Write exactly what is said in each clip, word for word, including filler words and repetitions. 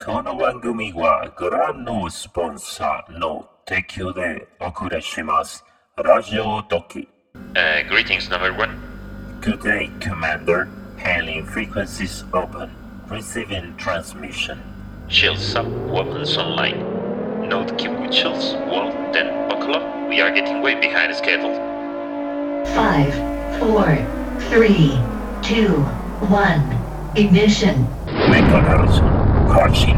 この番組はご覧のスポンサーの提供でお送りします。ラジオドキ。 Uh, greetings, number one. Good day, Commander. Hailing frequencies open. Receiving transmission. Shields up, weapons online. Note keep with shields. Well, then buckle up. We are getting way behind schedule. Five, four, three, two, one. Ignition. Mechanism. Caution.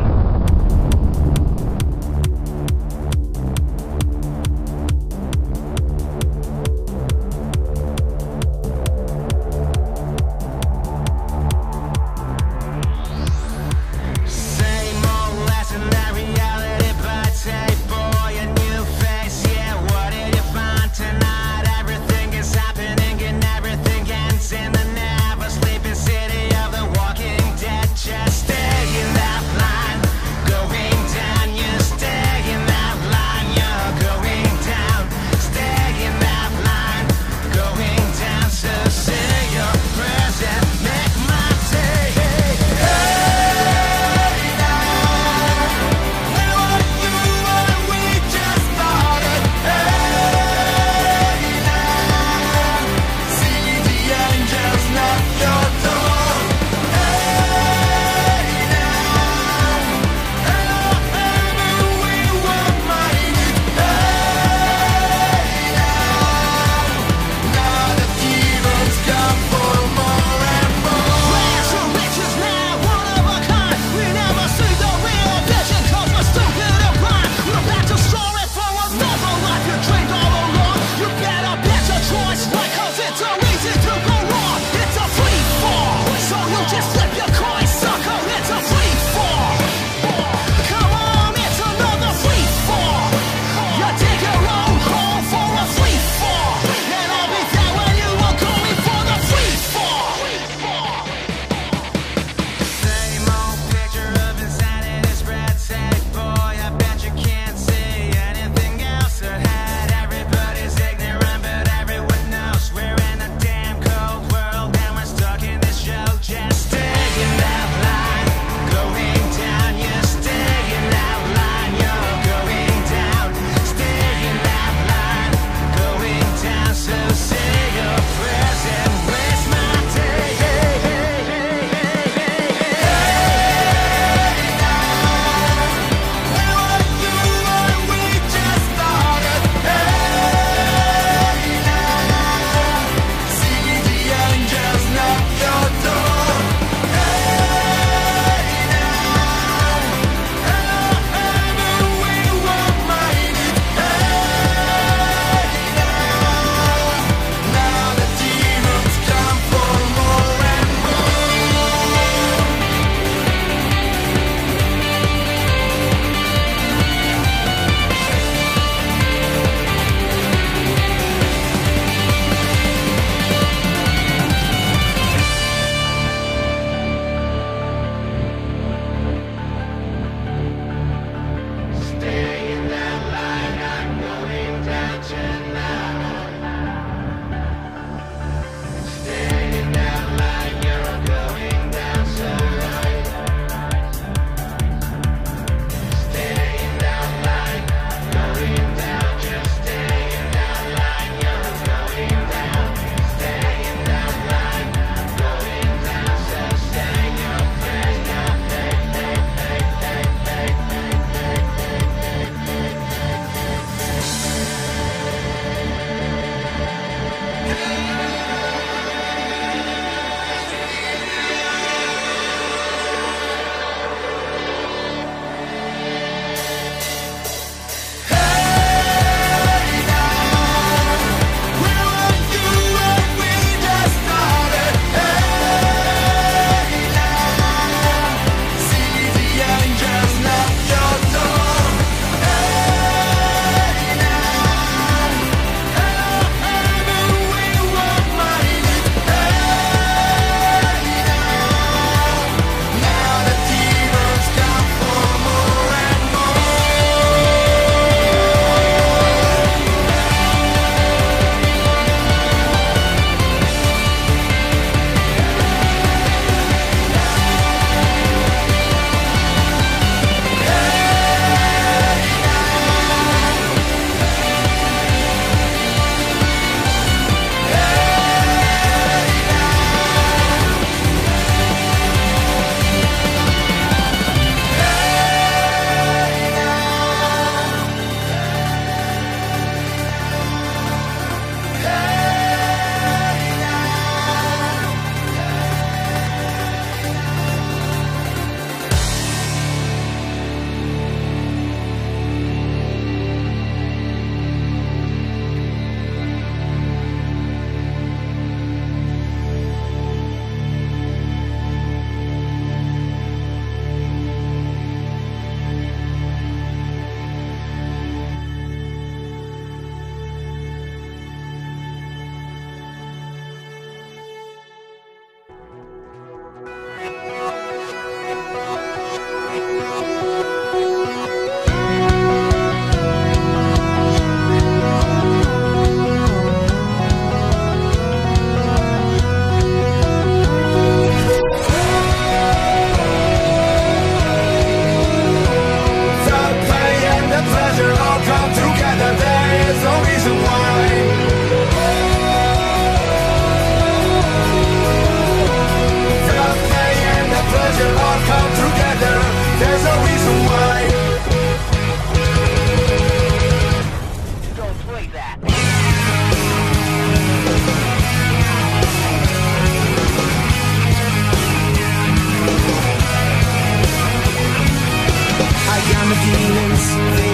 Just stay in that line.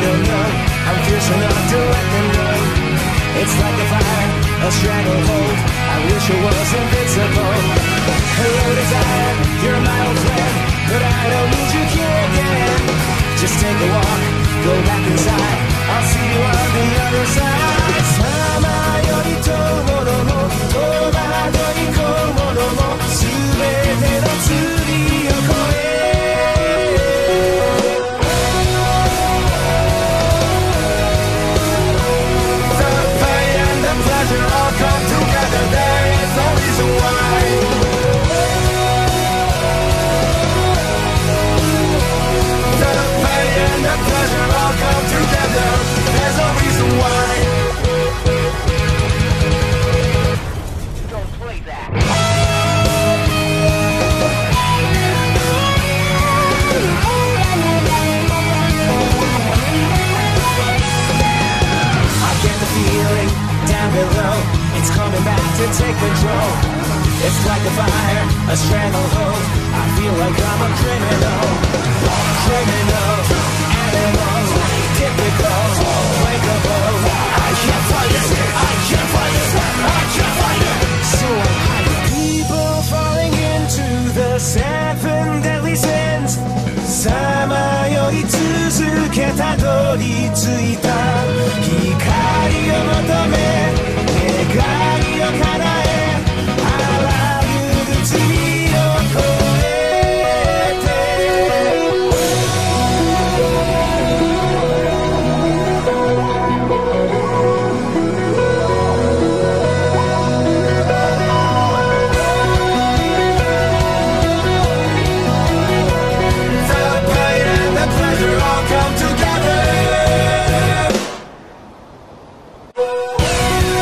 don't know. I'm fierce enough to let them know. It's like a fire, a stranglehold. I wish I was invincible. Hello desire, you're my old friend, but I don't need you here again. Just take a walk, go back inside. I'll see you on the other side. さまより遠いものも戸惑い込むものも全ての釣りを越え The pain and the pleasure all come together. There is no reason why. The pain and the pleasure all come together. There's no reason why. Don't play that. I get the feeling down below. It's coming back to take control. It's like a fire, a stranglehold. I feel like I'm a criminal. Criminal, animal, typical, breakable. I can't fight it, I can't fight it, I can't fight it. So I'm hiding. People falling into the seven deadly sins. さまよい続けたどり着いた光を求め願いを叶えあらゆる罪を越えて The pain and the pleasure all come together.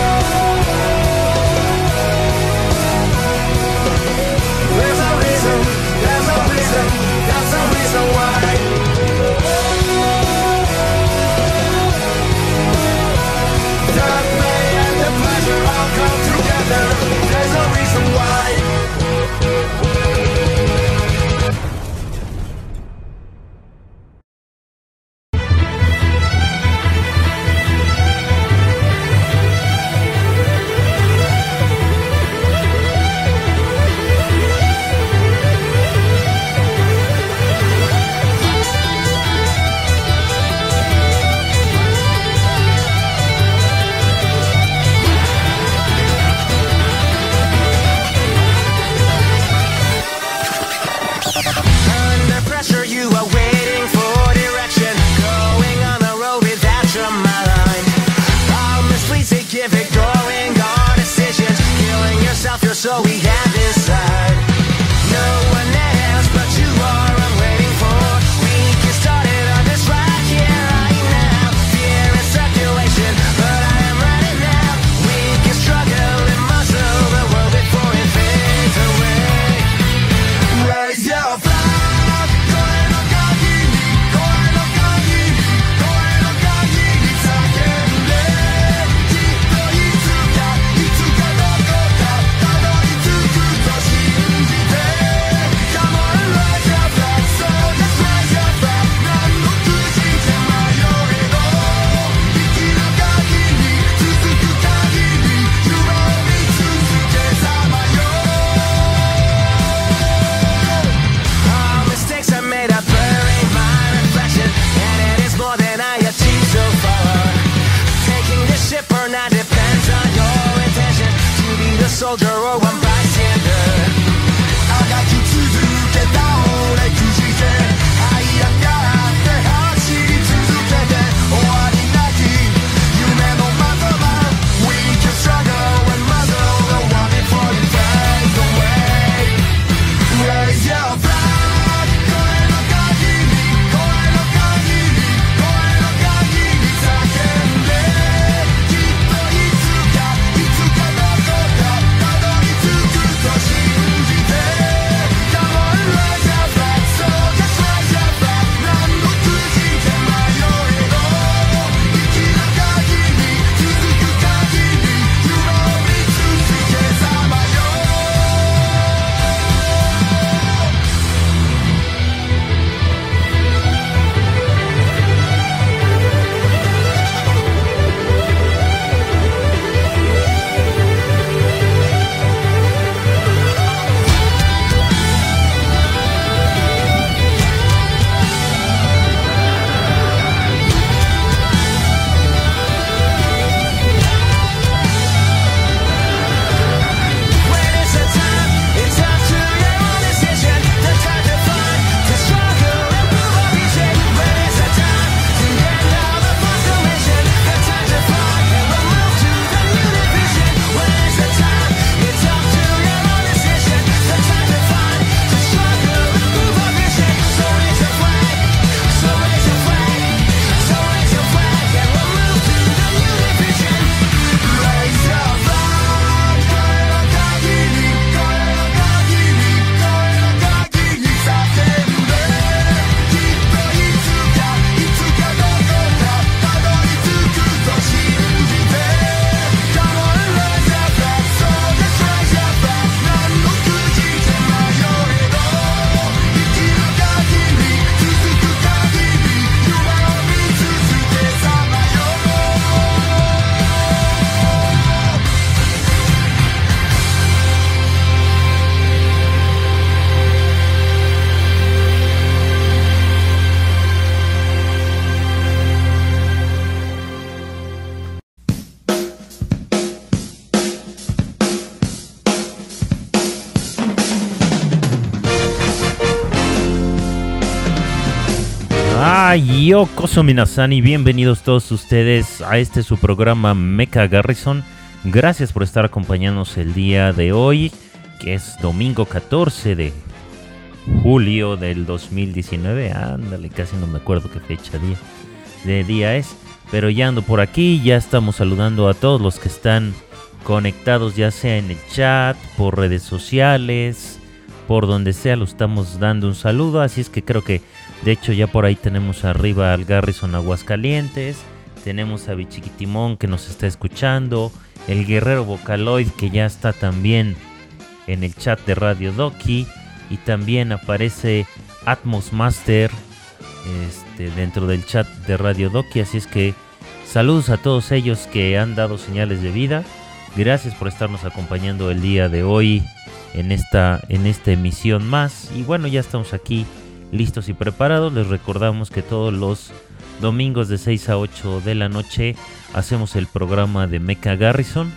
Ay, yokoso minasan y bienvenidos todos ustedes a este su programa Mecha Garrison. Gracias por estar acompañándonos el día de hoy, que es domingo catorce de julio del dos mil diecinueve. Ándale, casi no me acuerdo qué fecha día, de día es, pero ya ando por aquí, ya estamos saludando a todos los que están conectados, ya sea en el chat, por redes sociales, por donde sea, lo estamos dando un saludo. Así es que creo que de hecho ya por ahí tenemos arriba al Garrison Aguascalientes, tenemos a Bichiquitimón que nos está escuchando, el Guerrero Vocaloid que ya está también en el chat de Radio Doki, y también aparece Atmos Master este, dentro del chat de Radio Doki. Así es que saludos a todos ellos que han dado señales de vida. Gracias por estarnos acompañando el día de hoy en esta, en esta emisión más. Y bueno, ya estamos aquí listos y preparados. Les recordamos que todos los domingos de seis a ocho de la noche hacemos el programa de Mecha Garrison.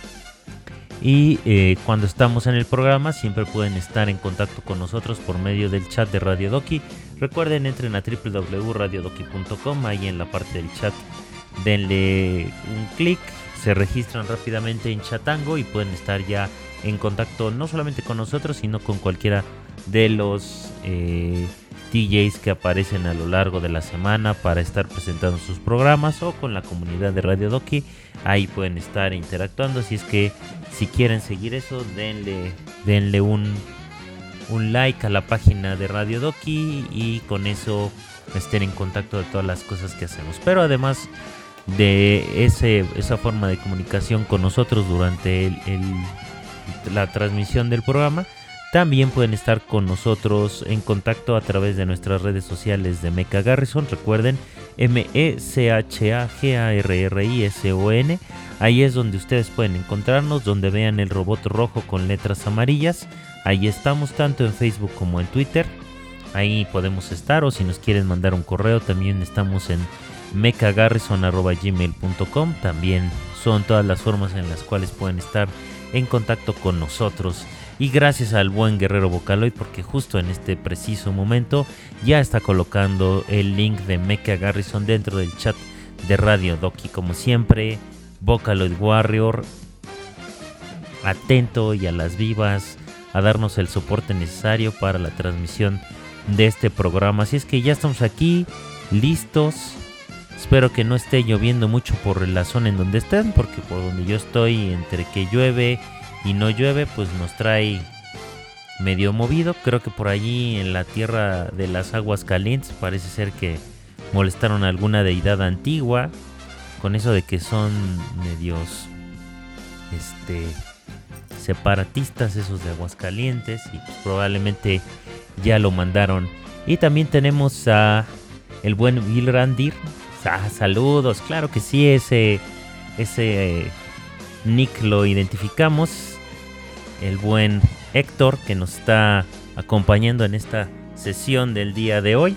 Y eh, cuando estamos en el programa siempre pueden estar en contacto con nosotros por medio del chat de Radio Doki. Recuerden, entren a doble u doble u doble u punto radio doki punto com. Ahí en la parte del chat denle un clic, se registran rápidamente en Chatango y pueden estar ya en contacto no solamente con nosotros, sino con cualquiera de los eh, D Js que aparecen a lo largo de la semana para estar presentando sus programas, o con la comunidad de Radio Doki. Ahí pueden estar interactuando. Así es que si quieren seguir eso, denle, denle un, un like a la página de Radio Doki y con eso estén en contacto de todas las cosas que hacemos. Pero además de ese, esa forma de comunicación con nosotros durante el, el, la transmisión del programa, también pueden estar con nosotros en contacto a través de nuestras redes sociales de Mecha Garrison. Recuerden, M E C H A G A R R I S O N. Ahí es donde ustedes pueden encontrarnos, donde vean el robot rojo con letras amarillas. Ahí estamos tanto en Facebook como en Twitter. Ahí podemos estar, o si nos quieren mandar un correo, también estamos en mecha garrison arroba gmail punto com. También son todas las formas en las cuales pueden estar en contacto con nosotros. Y gracias al buen Guerrero Vocaloid, porque justo en este preciso momento ya está colocando el link de Mecha Garrison dentro del chat de Radio Doki. Como siempre, Vocaloid Warrior, atento y a las vivas a darnos el soporte necesario para la transmisión de este programa. Así es que ya estamos aquí, listos. Espero que no esté lloviendo mucho por la zona en donde estén, porque por donde yo estoy, entre que llueve y no llueve, pues nos trae medio movido. Creo que por allí en la tierra de las aguas calientes parece ser que molestaron a alguna deidad antigua, con eso de que son medios este separatistas esos de Aguascalientes, y pues probablemente ya lo mandaron. Y también tenemos a el buen Bill Randir. Ah, saludos, claro que sí, ese ese eh, nick lo identificamos. El buen Héctor, que nos está acompañando en esta sesión del día de hoy.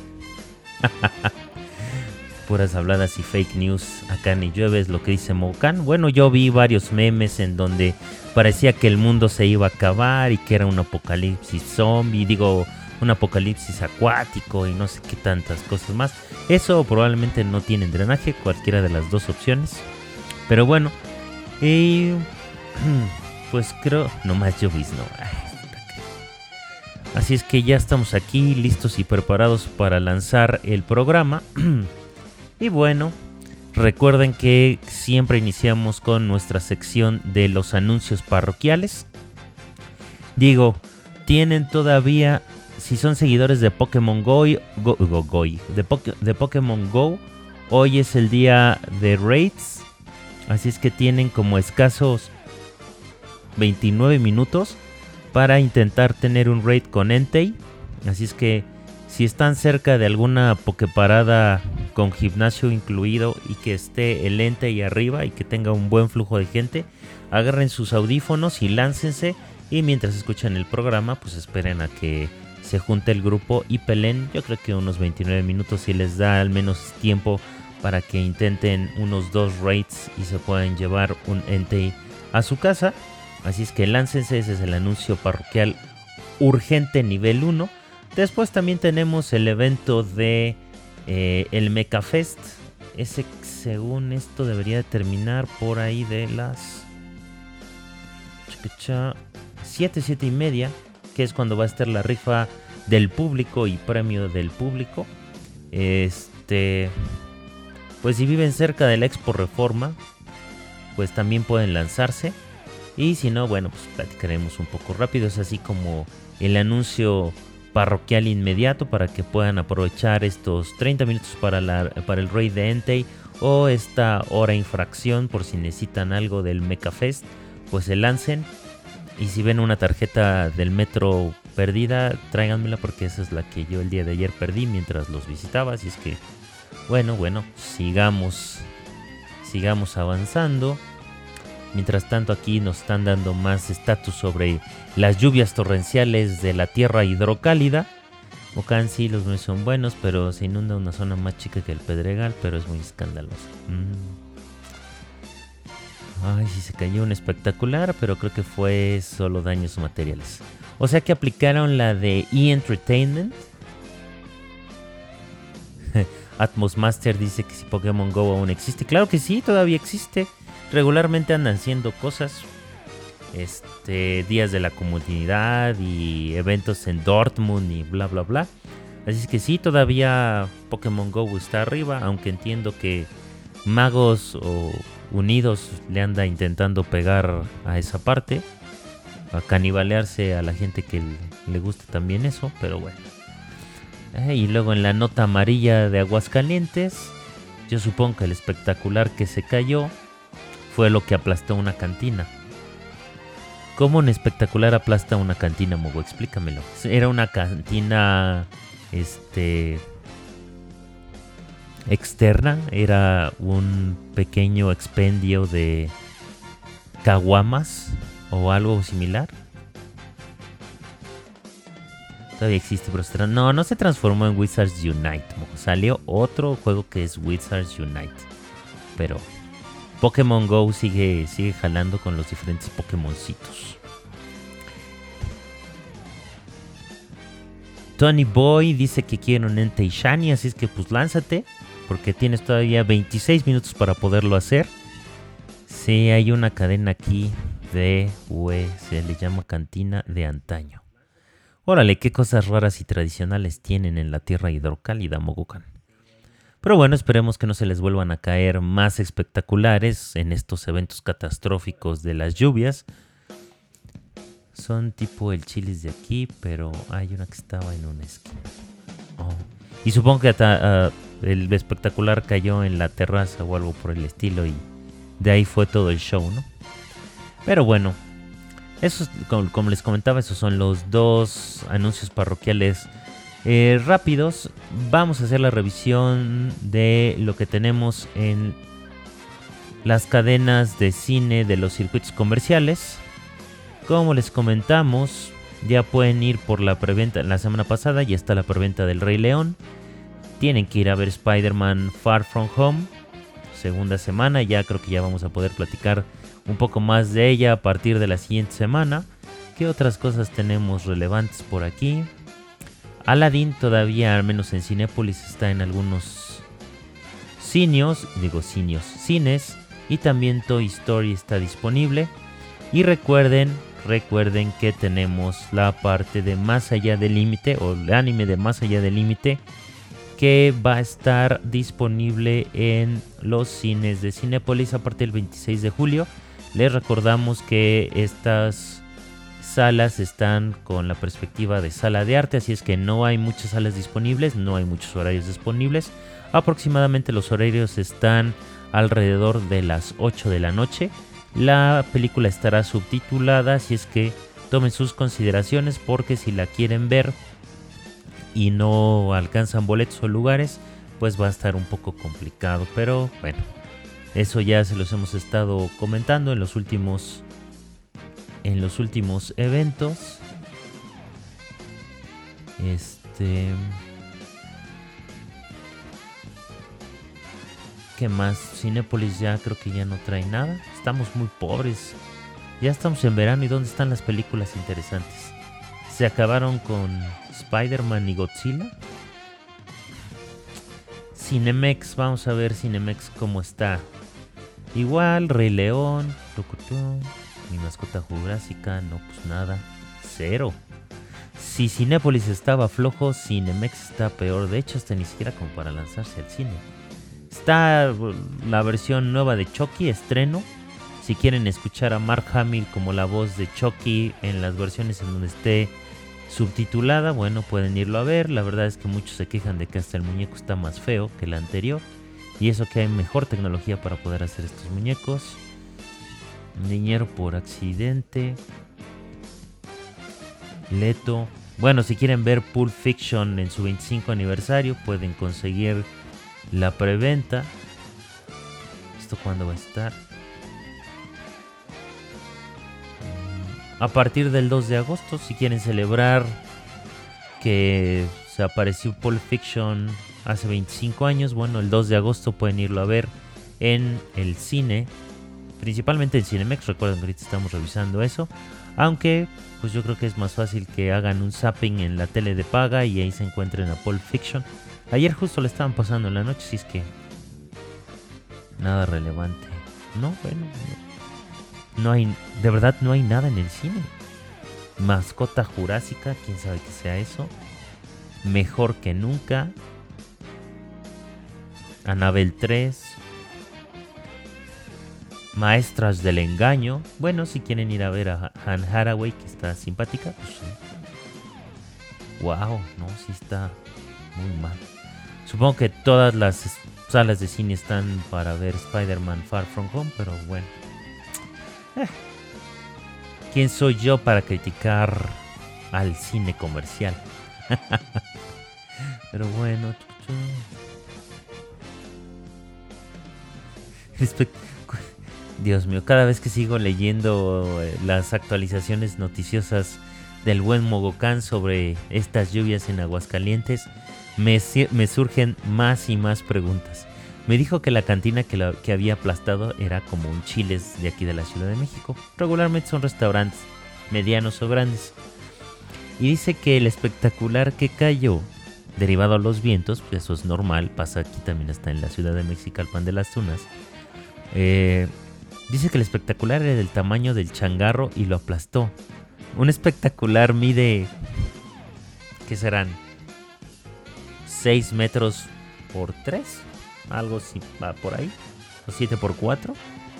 Puras habladas y fake news. Acá ni llueve, es lo que dice Mocan. Bueno, yo vi varios memes en donde parecía que el mundo se iba a acabar y que era un apocalipsis zombie, digo, un apocalipsis acuático y no sé qué tantas cosas más. Eso probablemente no tiene drenaje, cualquiera de las dos opciones. Pero bueno, y pues creo, nomás llovizno. Así es que ya estamos aquí listos y preparados para lanzar el programa. Y bueno, recuerden que siempre iniciamos con nuestra sección de los anuncios parroquiales. Digo, tienen todavía, si son seguidores de Pokémon Go, Go, Go, Go de, Poké, de Pokémon Go, hoy es el día de raids. Así es que tienen como escasos veintinueve minutos para intentar tener un raid con Entei. Así es que si están cerca de alguna Poképarada con gimnasio incluido y que esté el Entei arriba y que tenga un buen flujo de gente, agarren sus audífonos y láncense, y mientras escuchan el programa pues esperen a que se junte el grupo y peleen. Yo creo que unos veintinueve minutos si les da al menos tiempo para que intenten unos dos raids y se puedan llevar un Entei a su casa. Así es que láncense, ese es el anuncio parroquial urgente nivel uno. Después también tenemos el evento de Eh, el Mecha Fest, ese según esto debería terminar por ahí de las siete, siete y media, que es cuando va a estar la rifa del público y premio del público. Este, pues si viven cerca de la Expo Reforma, pues también pueden lanzarse. Y si no, bueno, pues platicaremos un poco rápido. Es así como el anuncio parroquial inmediato para que puedan aprovechar estos treinta minutos para, la, para el raid de Entei o esta hora infracción por si necesitan algo del Mecha Fest, pues se lancen. Y si ven una tarjeta del metro perdida, tráiganmela porque esa es la que yo el día de ayer perdí mientras los visitaba. Así es que, bueno, bueno, sigamos, sigamos avanzando. Mientras tanto aquí nos están dando más estatus sobre las lluvias torrenciales de la tierra hidrocálida. Ocán sí, los meses son buenos, pero se inunda una zona más chica que el Pedregal, pero es muy escandaloso. Mm. Ay, sí se cayó un espectacular, pero creo que fue solo daños materiales. O sea que aplicaron la de E! Entertainment. Atmos Master dice que si Pokémon Go aún existe. Claro que sí, todavía existe. Regularmente andan haciendo cosas. Este, días de la comunidad y eventos en Dortmund y bla bla bla. Así es que sí, todavía Pokémon Go está arriba, aunque entiendo que Magos o Unidos le anda intentando pegar a esa parte, a canibalearse a la gente que le gusta también eso, pero bueno. Eh, y luego en la nota amarilla de Aguascalientes, yo supongo que el espectacular que se cayó fue lo que aplastó una cantina. ¿Cómo un espectacular aplasta una cantina, Mogo? Explícamelo. Era una cantina este externa, era un pequeño expendio de caguamas o algo similar. Todavía existe, pero se no, no se transformó en Wizards Unite. Mogo. Salió otro juego que es Wizards Unite, pero Pokémon Go sigue, sigue jalando con los diferentes Pokémoncitos. Tony Boy dice que quiere un Entei Shiny, así es que pues lánzate, porque tienes todavía veintiséis minutos para poderlo hacer. Sí, hay una cadena aquí de, we, se le llama Cantina de Antaño. Órale, qué cosas raras y tradicionales tienen en la tierra hidrocálida, Mogokan. Pero bueno, esperemos que no se les vuelvan a caer más espectaculares en estos eventos catastróficos de las lluvias. Son tipo el Chilis de aquí, pero hay una que estaba en una esquina. Oh. Y supongo que hasta, uh, el espectacular cayó en la terraza o algo por el estilo y de ahí fue todo el show, ¿no? Pero bueno, esos, como, como les comentaba, esos son los dos anuncios parroquiales Eh, rápidos. Vamos a hacer la revisión de lo que tenemos en las cadenas de cine de los circuitos comerciales. Como les comentamos, ya pueden ir por la preventa. La semana pasada ya está la preventa del Rey León. Tienen que ir a ver Spider-Man Far From Home. Segunda semana, ya creo que ya vamos a poder platicar un poco más de ella a partir de la siguiente semana. ¿Qué otras cosas tenemos relevantes por aquí? Aladdin todavía, al menos en Cinépolis, está en algunos cinios, digo cinios, cines, y también Toy Story está disponible. Y recuerden, recuerden que tenemos la parte de Más Allá del Límite, o el anime de Más Allá del Límite, que va a estar disponible en los cines de Cinépolis a partir del veintiséis de julio. Les recordamos que estas salas están con la perspectiva de sala de arte, así es que no hay muchas salas disponibles, no hay muchos horarios disponibles. Aproximadamente los horarios están alrededor de las ocho de la noche. La película estará subtitulada, así es que tomen sus consideraciones, porque si la quieren ver y no alcanzan boletos o lugares, pues va a estar un poco complicado. Pero bueno, eso ya se los hemos estado comentando en los últimos en los últimos eventos. Este, ¿qué más? Cinépolis ya creo que ya no trae nada. Estamos muy pobres. Ya estamos en verano y ¿dónde están las películas interesantes? Se acabaron con Spider-Man y Godzilla. Cinemex, vamos a ver Cinemex cómo está. Igual, Rey León, tucutú, Mi Mascota Jurásica, no, pues nada, cero. Si Cinépolis estaba flojo, Cinemex está peor. De hecho, hasta ni siquiera como para lanzarse al cine. Está la versión nueva de Chucky, estreno. Si quieren escuchar a Mark Hamill como la voz de Chucky en las versiones en donde esté subtitulada, bueno, pueden irlo a ver. La verdad es que muchos se quejan de que hasta el muñeco está más feo que el anterior. Y eso que hay mejor tecnología para poder hacer estos muñecos. Niñero por accidente. Leto. Bueno, si quieren ver Pulp Fiction en su veinticinco aniversario, pueden conseguir la preventa. ¿Esto cuándo va a estar? A partir del dos de agosto, si quieren celebrar que se apareció Pulp Fiction hace veinticinco años, bueno, el dos de agosto pueden irlo a ver en el cine, principalmente en Cinemex. Recuerden que ahorita estamos revisando eso, aunque pues yo creo que es más fácil que hagan un zapping en la tele de paga y ahí se encuentren a Pulp Fiction. Ayer justo le estaban pasando en la noche, si es que nada relevante. No, bueno, no. No hay, de verdad no hay nada en el cine. Mascota Jurásica, quién sabe que sea eso. Mejor que nunca. Annabelle tres. Maestras del engaño. Bueno, si quieren ir a ver a Anne Hathaway, que está simpática, pues sí. Wow, no, sí está muy mal. Supongo que todas las salas de cine están para ver Spider-Man Far From Home, pero bueno. Eh. ¿Quién soy yo para criticar al cine comercial? Pero bueno. Dios mío, cada vez que sigo leyendo las actualizaciones noticiosas del buen Mogocán sobre estas lluvias en Aguascalientes, me, me surgen más y más preguntas. Me dijo que la cantina que, la, que había aplastado era como un Chiles de aquí de la Ciudad de México. Regularmente son restaurantes medianos o grandes. Y dice que el espectacular que cayó, derivado a los vientos, pues eso es normal, pasa aquí también, está en la Ciudad de Mexicalpan de las Tunas. Eh, dice que el espectacular era del tamaño del changarro y lo aplastó. Un espectacular mide, ¿qué serán? seis metros por tres. Algo así va por ahí. O siete por cuatro.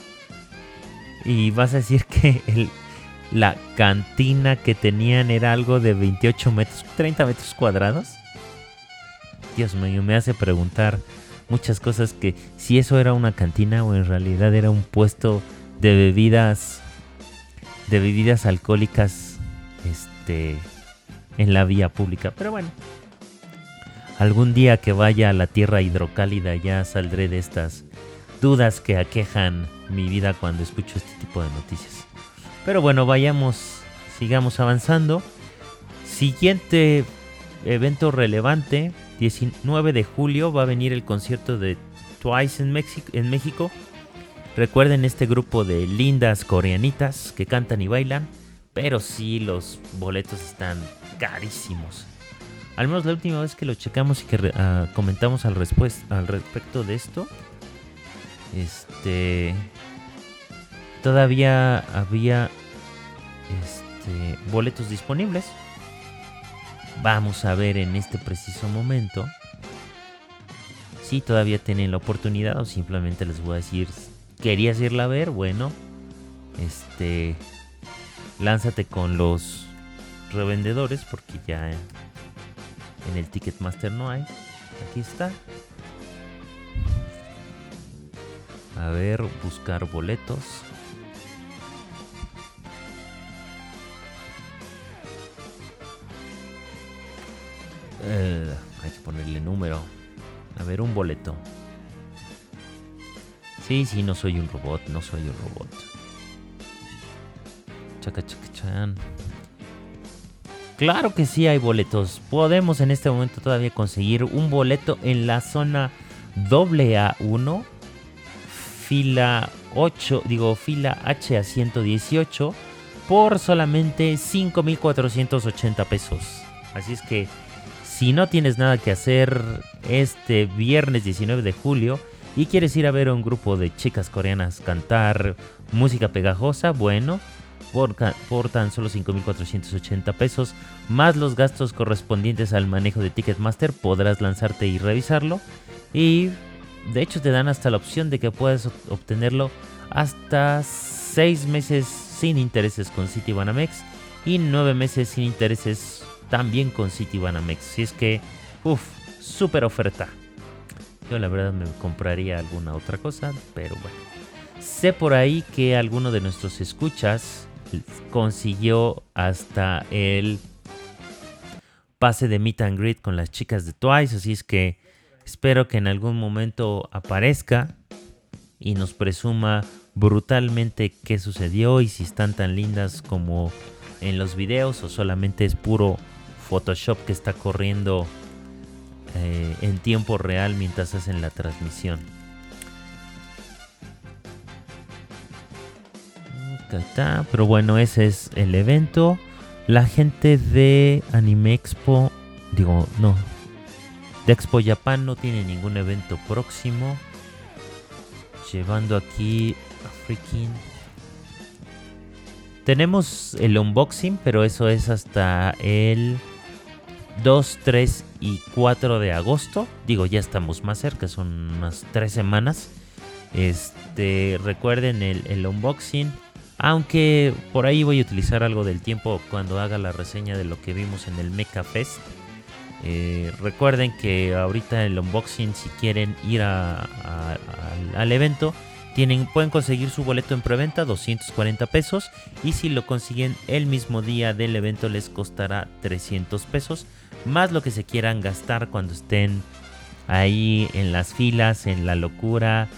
Y vas a decir que el, la cantina que tenían era algo de veintiocho metros, treinta metros cuadrados. Dios mío, me hace preguntar muchas cosas, que si eso era una cantina o en realidad era un puesto de bebidas, de bebidas alcohólicas, este, en la vía pública. Pero bueno. Algún día que vaya a la tierra hidrocálida ya saldré de estas dudas que aquejan mi vida cuando escucho este tipo de noticias. Pero bueno, vayamos, sigamos avanzando. Siguiente evento relevante, diecinueve de julio va a venir el concierto de Twice en, Mexi- en México. Recuerden este grupo de lindas coreanitas que cantan y bailan, pero sí los boletos están carísimos. Al menos la última vez que lo checamos y que uh, comentamos al, respues- al respecto de esto, este, todavía había este, boletos disponibles. Vamos a ver en este preciso momento si todavía tienen la oportunidad o simplemente les voy a decir, ¿querías irla a ver? Bueno, este, lánzate con los revendedores porque ya... En el Ticketmaster no hay. Aquí está. A ver, buscar boletos. Eh, hay que ponerle número. A ver, un boleto. Sí, sí, no soy un robot. No soy un robot. Chaca, chaca, chan. Claro que sí hay boletos. Podemos en este momento todavía conseguir un boleto en la zona doble A uno, fila ocho, digo fila H A ciento dieciocho, por solamente cinco mil cuatrocientos ochenta pesos. Así es que Si no tienes nada que hacer este viernes diecinueve de julio y quieres ir a ver a un grupo de chicas coreanas cantar música pegajosa, bueno, por, por tan solo cinco mil cuatrocientos ochenta pesos, más los gastos correspondientes al manejo de Ticketmaster, podrás lanzarte y revisarlo. Y de hecho te dan hasta la opción de que puedas obtenerlo hasta seis meses sin intereses con Citibanamex y nueve meses sin intereses también con Citibanamex. Si es que, uff, súper oferta. Yo la verdad me compraría alguna otra cosa, pero bueno. Sé por ahí que alguno de nuestros escuchas consiguió hasta el pase de Meet and Greet con las chicas de Twice, así es que espero que en algún momento aparezca y nos presuma brutalmente qué sucedió y si están tan lindas como en los videos o solamente es puro Photoshop que está corriendo eh, en tiempo real mientras hacen la transmisión. Pero bueno, ese es el evento. La gente de Anime Expo, digo, no, de Expo Japan no tiene ningún evento próximo. Llevando aquí a freaking... Tenemos el unboxing, pero eso es hasta el dos, tres y cuatro de agosto. Digo, ya estamos más cerca, son unas tres semanas. Este, recuerden el, el unboxing. Aunque por ahí voy a utilizar algo del tiempo cuando haga la reseña de lo que vimos en el Mecha Fest. Eh, recuerden que ahorita el unboxing, si quieren ir a, a, a, al evento, tienen, pueden conseguir su boleto en preventa, doscientos cuarenta pesos. Y si lo consiguen el mismo día del evento les costará trescientos pesos. Más lo que se quieran gastar cuando estén ahí en las filas, en la locura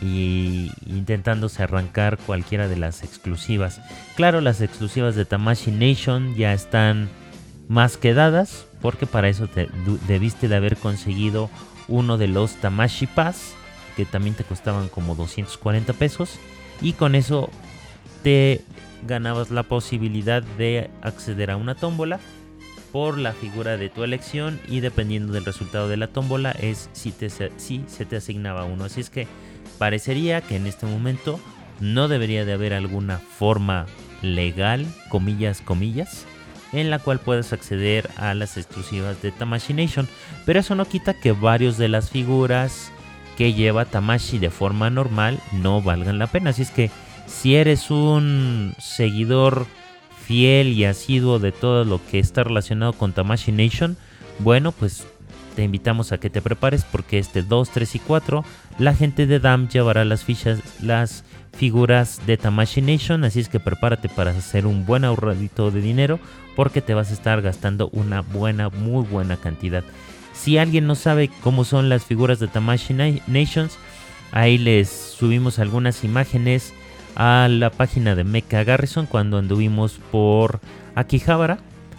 y intentándose arrancar cualquiera de las exclusivas. Claro, las exclusivas de Tamashii Nation ya están más que dadas, porque para eso te, debiste de haber conseguido uno de los Tamashii Pass, que también te costaban como doscientos cuarenta pesos, y con eso te ganabas la posibilidad de acceder a una tómbola por la figura de tu elección, y dependiendo del resultado de la tómbola es si, te, si se te asignaba uno. Así es que parecería que en este momento no debería de haber alguna forma legal, comillas, comillas, en la cual puedas acceder a las exclusivas de Tamashii Nation. Pero eso no quita que varios de las figuras que lleva Tamashii de forma normal no valgan la pena. Así es que si eres un seguidor fiel y asiduo de todo lo que está relacionado con Tamashii Nation, bueno, pues te invitamos a que te prepares, porque este dos, tres y cuatro la gente de D A M llevará las fichas, las figuras de Tamashii Nation. Así es que prepárate para hacer un buen ahorradito de dinero, porque te vas a estar gastando una buena, muy buena cantidad. Si alguien no sabe cómo son las figuras de Tamashii Nations, ahí les subimos algunas imágenes a la página de Mecha Garrison cuando anduvimos por Akihabara,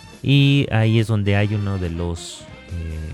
y ahí es donde hay uno de los eh,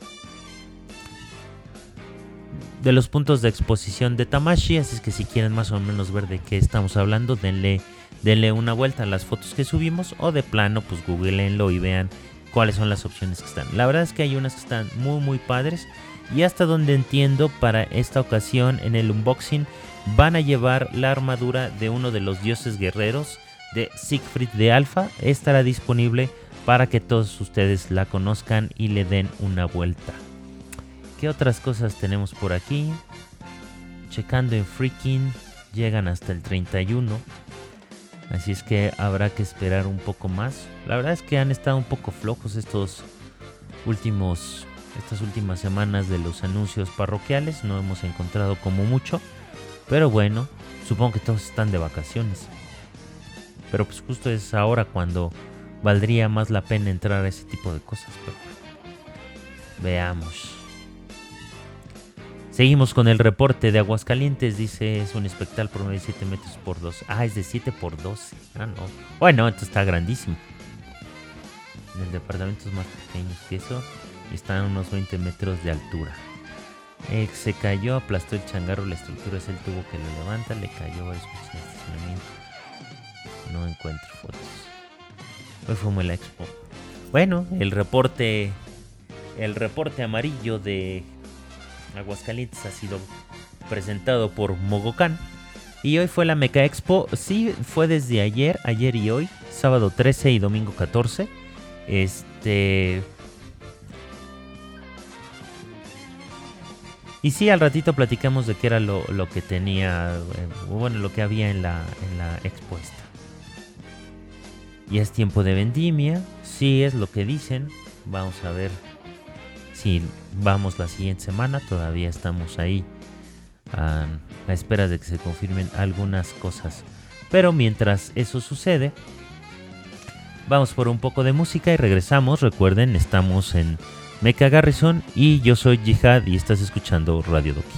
de los puntos de exposición de Tamashii. Así es que si quieren más o menos ver de qué estamos hablando, denle, denle una vuelta a las fotos que subimos, o de plano pues googleenlo y vean cuáles son las opciones que están. La verdad es que hay unas que están muy muy padres, y hasta donde entiendo, para esta ocasión en el unboxing van a llevar la armadura de uno de los dioses guerreros de Siegfried de Alpha. Estará disponible para que todos ustedes la conozcan y le den una vuelta. ¿Qué otras cosas tenemos por aquí? Checando en Freaking, llegan hasta el treinta y uno. Así es que habrá que esperar un poco más. La verdad es que han estado un poco flojos estos últimos, estas últimas semanas de los anuncios parroquiales. No hemos encontrado como mucho. Pero bueno, supongo que todos están de vacaciones. Pero pues justo es ahora cuando valdría más la pena entrar a ese tipo de cosas. Pero veamos. Seguimos con el reporte de Aguascalientes. Dice, es un espectral promedio de siete metros por doce. Ah, es de siete por doce. Ah, no. Bueno, esto está grandísimo. En el departamento es más pequeño que eso. Y están a unos veinte metros de altura. Eh, se cayó, aplastó el changarro. La estructura es el tubo que lo levanta. Le cayó varios coches de estacionamiento. No encuentro fotos. Hoy fue la expo. Bueno, el reporte el reporte amarillo de Aguascalientes ha sido presentado por Mogocán. Y hoy fue la Meca Expo. Sí, fue desde ayer, ayer y hoy, sábado trece y domingo catorce. Este... Y sí, al ratito platicamos de qué era lo, lo que tenía, bueno, lo que había en la, en la expo esta. Y es tiempo de vendimia, sí es lo que dicen. Vamos a ver si vamos la siguiente semana. Todavía estamos ahí a, a espera de que se confirmen algunas cosas. Pero mientras eso sucede, vamos por un poco de música y regresamos. Recuerden, estamos en Meca Garrison y yo soy Jihad y estás escuchando Radio Doki.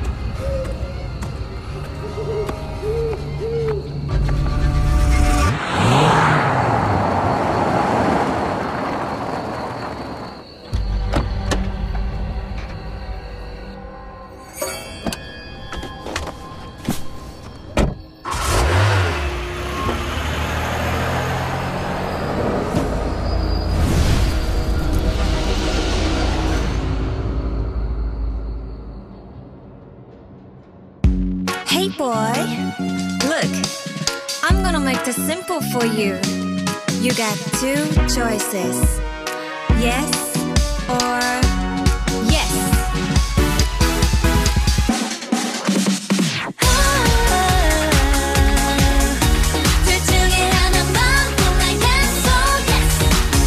Hey boy, look, I'm gonna make this simple for you. You got two choices, yes or yes. 둘 중에 하나만 골라 yes or yes.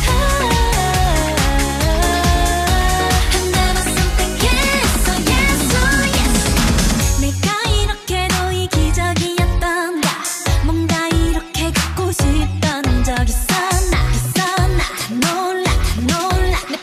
하나만 선택해 so yes or yes. 내가 이렇게도 이기적이었던가 뭔가 이렇게 갖고 싶던 적 있었나 있었나 다 놀라 다 놀라 내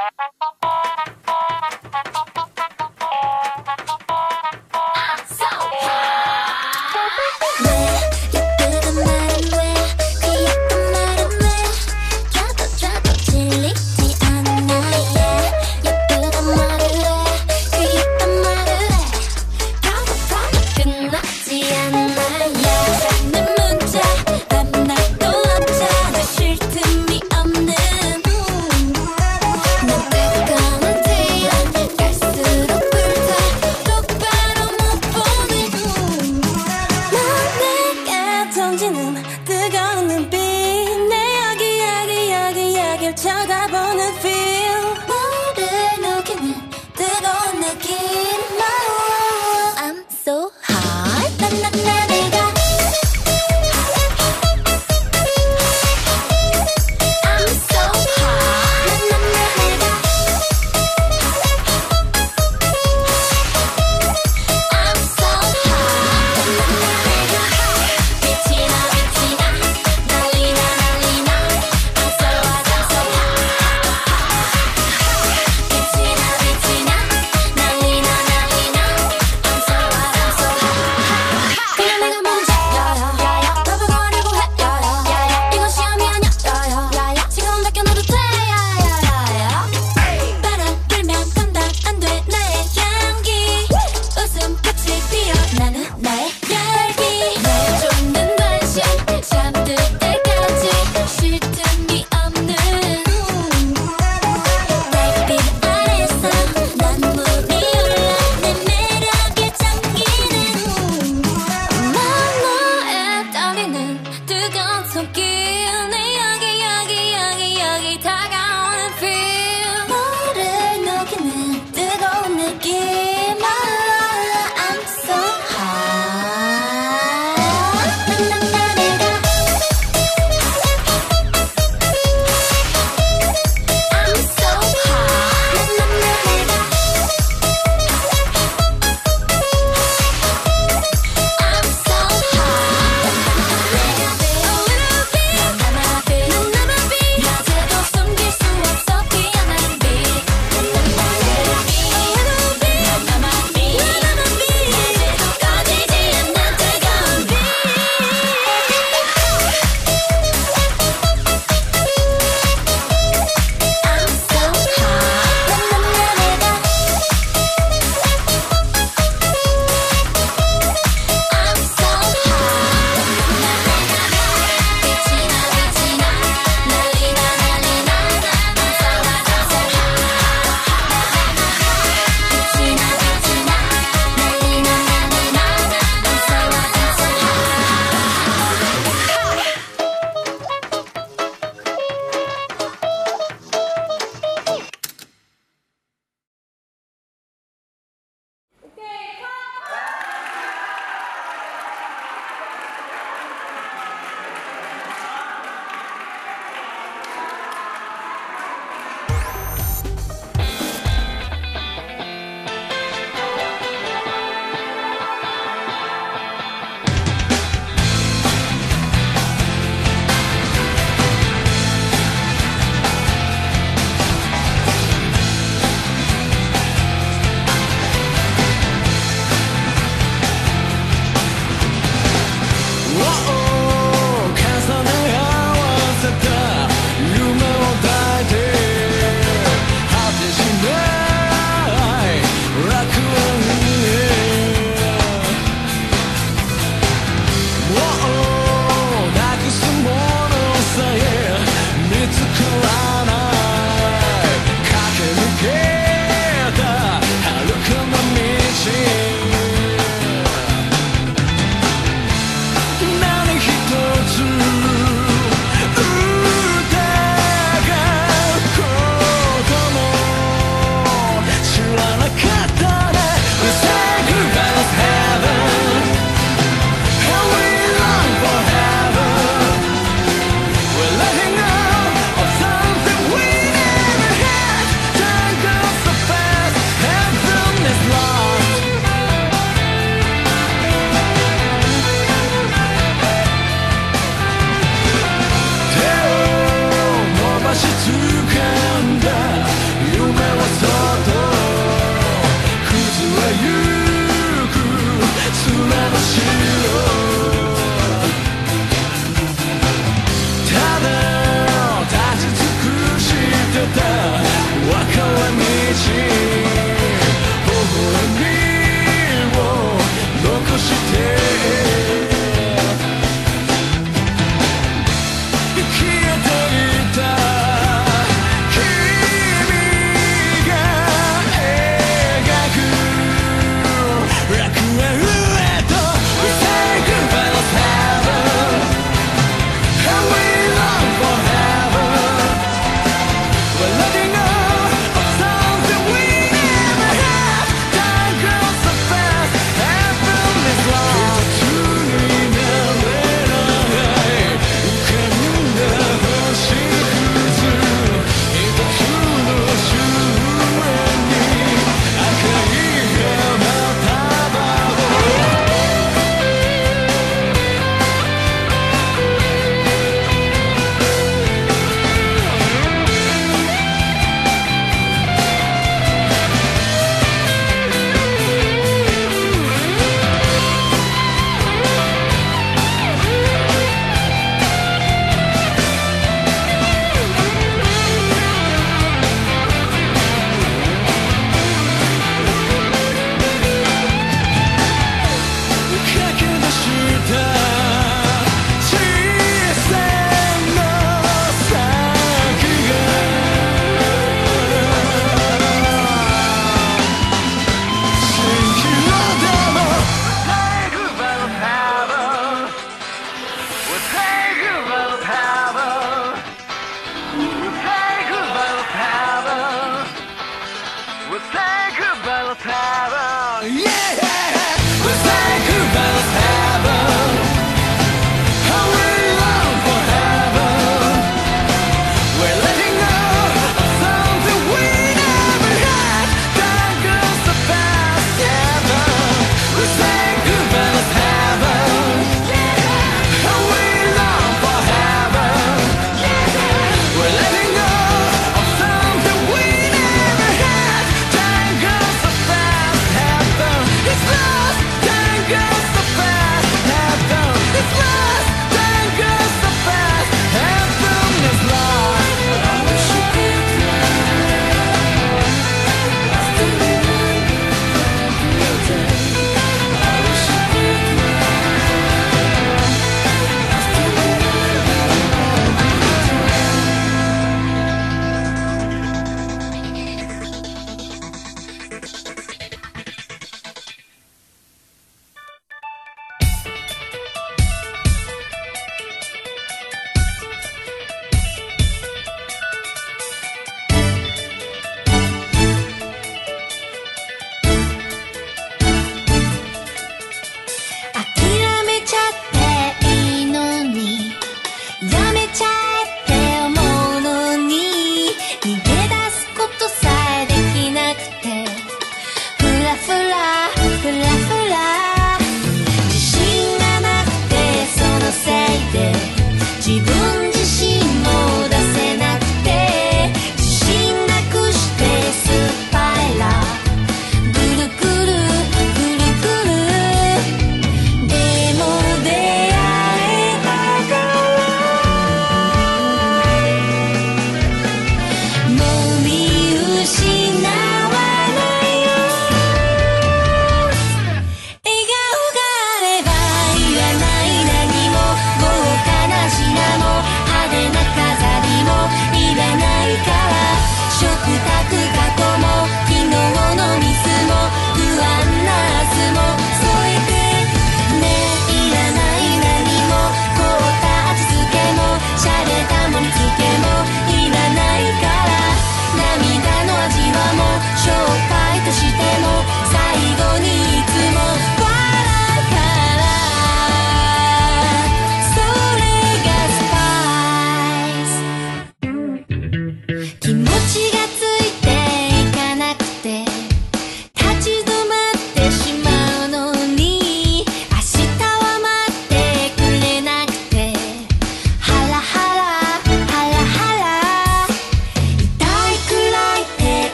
I'm so hot.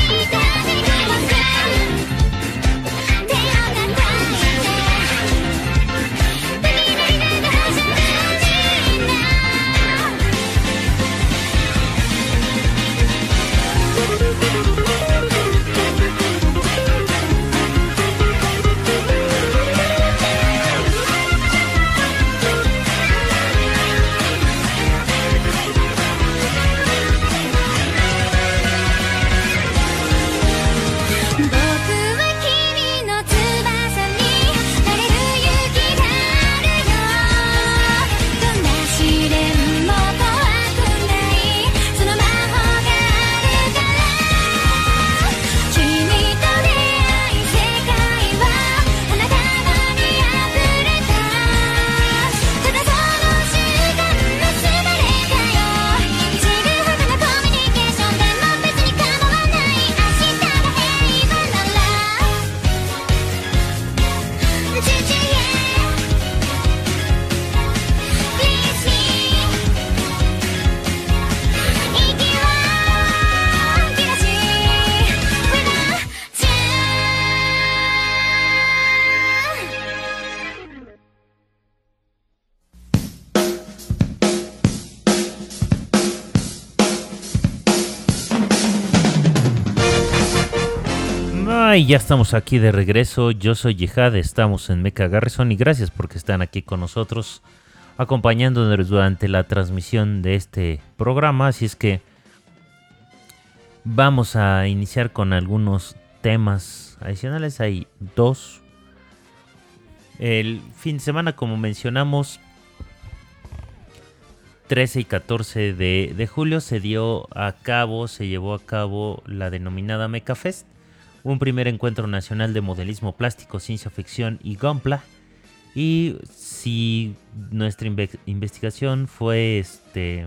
Y ya estamos aquí de regreso. Yo soy Yehad, estamos en Mecha Garrison y gracias porque están aquí con nosotros acompañándonos durante la transmisión de este programa. Así es que vamos a iniciar con algunos temas adicionales. Hay dos. El fin de semana, como mencionamos, trece y catorce de, de julio se dio a cabo, se llevó a cabo la denominada Mecha Fest, un primer encuentro nacional de modelismo plástico, ciencia ficción y Gunpla. Y si nuestra inve- investigación fue este,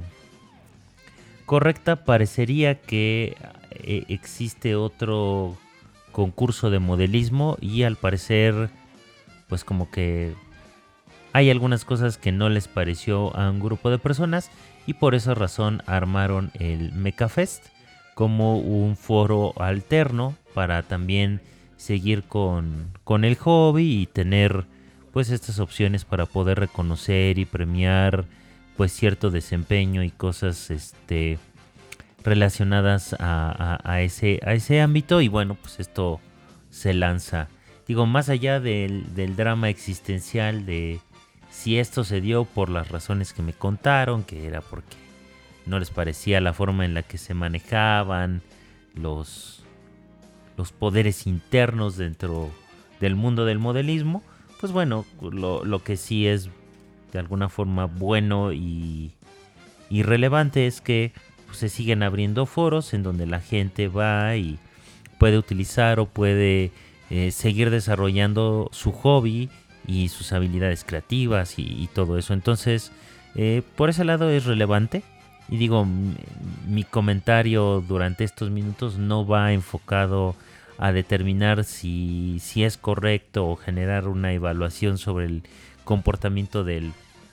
correcta, parecería que eh, existe otro concurso de modelismo y al parecer, pues como que hay algunas cosas que no les pareció a un grupo de personas y por esa razón armaron el Mecha Fest como un foro alterno para también seguir con, con el hobby y tener pues estas opciones para poder reconocer y premiar pues cierto desempeño y cosas este relacionadas a, a, a ese a ese ámbito. Y bueno, pues esto se lanza, digo, más allá del, del drama existencial de si esto se dio por las razones que me contaron, que era porque no les parecía la forma en la que se manejaban los, los poderes internos dentro del mundo del modelismo. Pues bueno, lo, lo que sí es de alguna forma bueno y, y relevante es que pues, se siguen abriendo foros en donde la gente va y puede utilizar o puede eh, seguir desarrollando su hobby y sus habilidades creativas y, y todo eso. Entonces, eh, por ese lado es relevante. Y digo, mi, mi comentario durante estos minutos no va enfocado a determinar si, si es correcto o generar una evaluación sobre el comportamiento del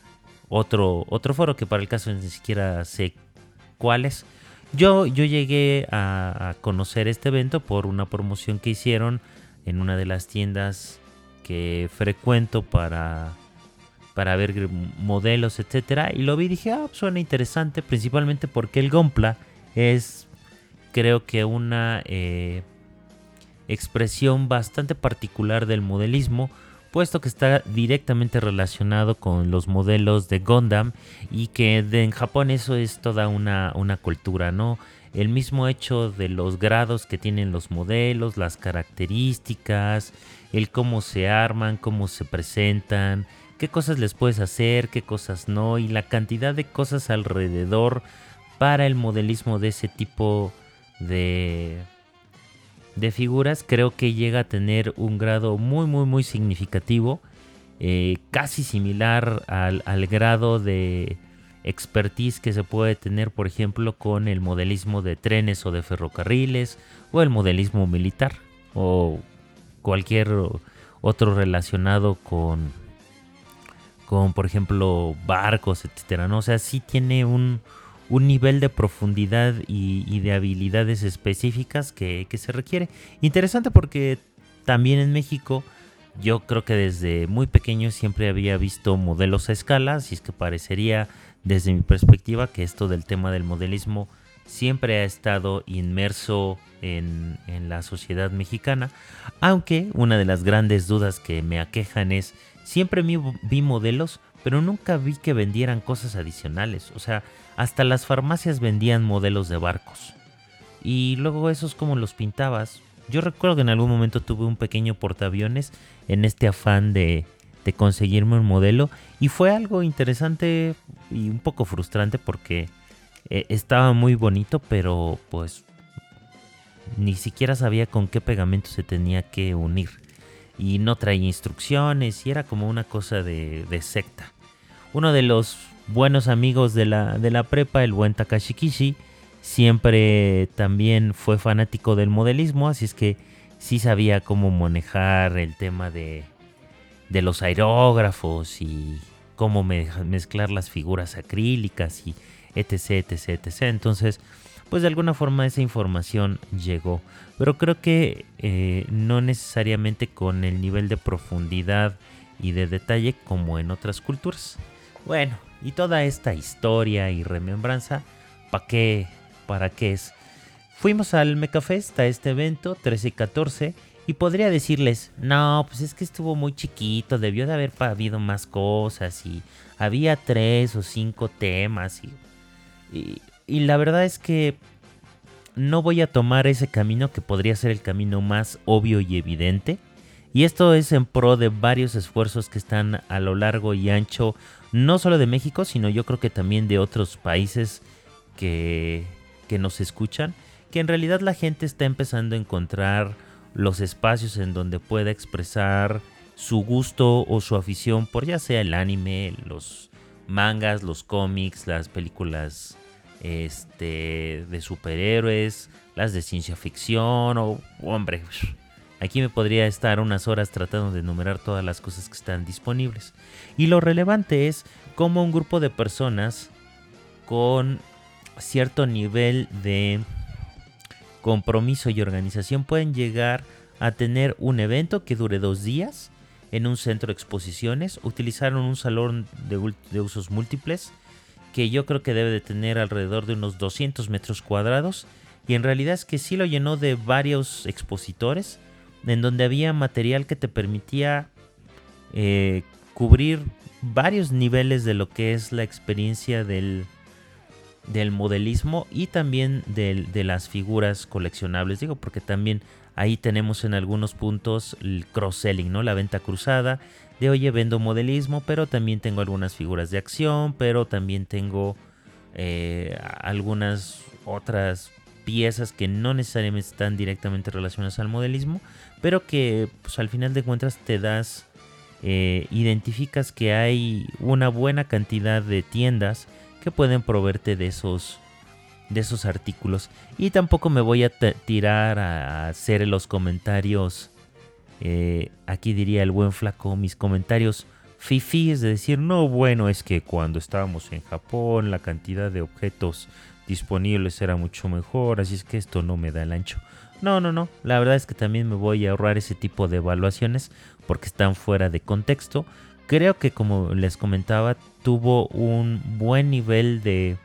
otro, otro foro, que para el caso ni siquiera sé cuál es. Yo, yo llegué a, a conocer este evento por una promoción que hicieron en una de las tiendas que frecuento para... para ver modelos, etcétera, y lo vi y dije, ah, suena interesante, principalmente porque el Gunpla es, creo que una eh, expresión bastante particular del modelismo, puesto que está directamente relacionado con los modelos de Gundam y que de, en Japón eso es toda una, una cultura, ¿no? El mismo hecho de los grados que tienen los modelos, las características, el cómo se arman, cómo se presentan, qué cosas les puedes hacer, qué cosas no, y la cantidad de cosas alrededor para el modelismo de ese tipo de, de figuras, creo que llega a tener un grado muy muy muy significativo, eh, casi similar al, al grado de expertise que se puede tener, por ejemplo, con el modelismo de trenes o de ferrocarriles, o el modelismo militar, o cualquier otro relacionado con... con por ejemplo barcos, etcétera, ¿no? O sea, sí tiene un, un nivel de profundidad y, y de habilidades específicas que, que se requiere. Interesante porque también en México yo creo que desde muy pequeño siempre había visto modelos a escala, así es que parecería desde mi perspectiva que esto del tema del modelismo siempre ha estado inmerso en, en la sociedad mexicana, aunque una de las grandes dudas que me aquejan es, siempre vi, vi modelos, pero nunca vi que vendieran cosas adicionales. O sea, hasta las farmacias vendían modelos de barcos. Y luego esos como los pintabas. Yo recuerdo que en algún momento tuve un pequeño portaaviones en este afán de, de conseguirme un modelo. Y fue algo interesante y un poco frustrante porque eh, estaba muy bonito, pero pues ni siquiera sabía con qué pegamento se tenía que unir. Y no traía instrucciones y era como una cosa de, de secta. Uno de los buenos amigos de la, de la prepa, el buen Takashi Kishi, siempre también fue fanático del modelismo, así es que sí sabía cómo manejar el tema de, de los aerógrafos y cómo me, mezclar las figuras acrílicas y etc, etc, etc. Entonces, pues de alguna forma esa información llegó. Pero creo que eh, no necesariamente con el nivel de profundidad y de detalle como en otras culturas. Bueno, y toda esta historia y remembranza, ¿para qué? ¿Para qué es? Fuimos al Mecafest, a este evento, trece y catorce, y podría decirles, no, pues es que estuvo muy chiquito, debió de haber habido más cosas, y había tres o cinco temas, y, y, y la verdad es que no voy a tomar ese camino que podría ser el camino más obvio y evidente. Y esto es en pro de varios esfuerzos que están a lo largo y ancho, no solo de México, sino yo creo que también de otros países que, que nos escuchan, que en realidad la gente está empezando a encontrar los espacios en donde pueda expresar su gusto o su afición por ya sea el anime, los mangas, los cómics, las películas este, de superhéroes, las de ciencia ficción o, hombre, aquí me podría estar unas horas tratando de enumerar todas las cosas que están disponibles. Y lo relevante es cómo un grupo de personas con cierto nivel de compromiso y organización pueden llegar a tener un evento que dure dos días en un centro de exposiciones. Utilizaron un salón de, de usos múltiples que yo creo que debe de tener alrededor de unos doscientos metros cuadrados, y en realidad es que sí lo llenó de varios expositores, en donde había material que te permitía eh, cubrir varios niveles de lo que es la experiencia del, del modelismo y también de, de las figuras coleccionables. Digo, porque también ahí tenemos en algunos puntos el cross-selling, ¿no? La venta cruzada de, oye, vendo modelismo, pero también tengo algunas figuras de acción, pero también tengo eh, algunas otras piezas que no necesariamente están directamente relacionadas al modelismo, pero que pues, al final de cuentas te das, eh, identificas que hay una buena cantidad de tiendas que pueden proveerte de esos, de esos artículos. Y tampoco me voy a t- tirar a hacer los comentarios, eh, aquí diría el buen flaco, mis comentarios fifís de decir, no, bueno, es que cuando estábamos en Japón la cantidad de objetos disponibles era mucho mejor, así es que esto no me da el ancho. No, no, no, la verdad es que también me voy a ahorrar ese tipo de evaluaciones porque están fuera de contexto. Creo que, como les comentaba, tuvo un buen nivel de,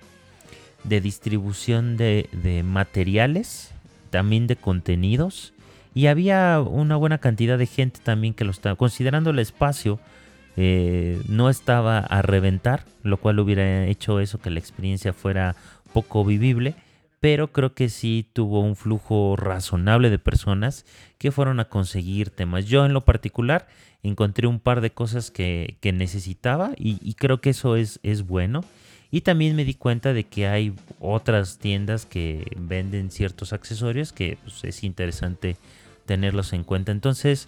de distribución de, de materiales, también de contenidos, y había una buena cantidad de gente también que lo estaba, considerando el espacio, eh, no estaba a reventar, lo cual hubiera hecho eso que la experiencia fuera poco vivible, pero creo que sí tuvo un flujo razonable de personas que fueron a conseguir temas. Yo en lo particular encontré un par de cosas que, que necesitaba y, y creo que eso es, es bueno. Y también me di cuenta de que hay otras tiendas que venden ciertos accesorios que pues, es interesante tenerlos en cuenta. Entonces,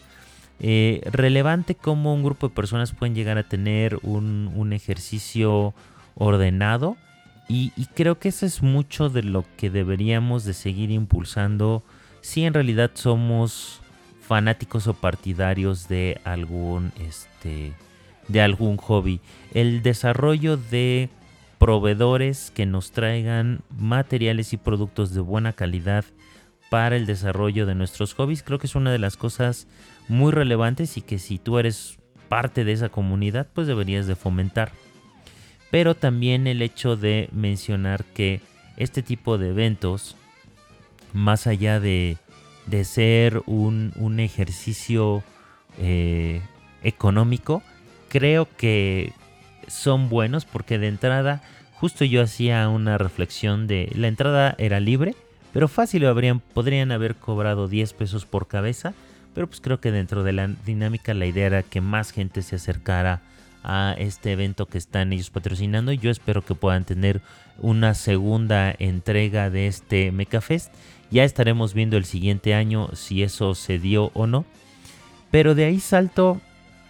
eh, relevante cómo un grupo de personas pueden llegar a tener un, un ejercicio ordenado. Y, y creo que eso es mucho de lo que deberíamos de seguir impulsando si en realidad somos fanáticos o partidarios de algún, este, de algún hobby. El desarrollo de proveedores que nos traigan materiales y productos de buena calidad para el desarrollo de nuestros hobbies. Creo que es una de las cosas muy relevantes y que si tú eres parte de esa comunidad, pues deberías de fomentar. Pero también el hecho de mencionar que este tipo de eventos, más allá de, de ser un, un ejercicio eh, económico, creo que son buenos porque de entrada, justo yo hacía una reflexión de la entrada era libre, pero fácil habrían, podrían haber cobrado diez pesos por cabeza, pero pues creo que dentro de la dinámica la idea era que más gente se acercara a este evento que están ellos patrocinando, y yo espero que puedan tener una segunda entrega de este MecaFest. Ya estaremos viendo el siguiente año si eso se dio o no, pero de ahí salto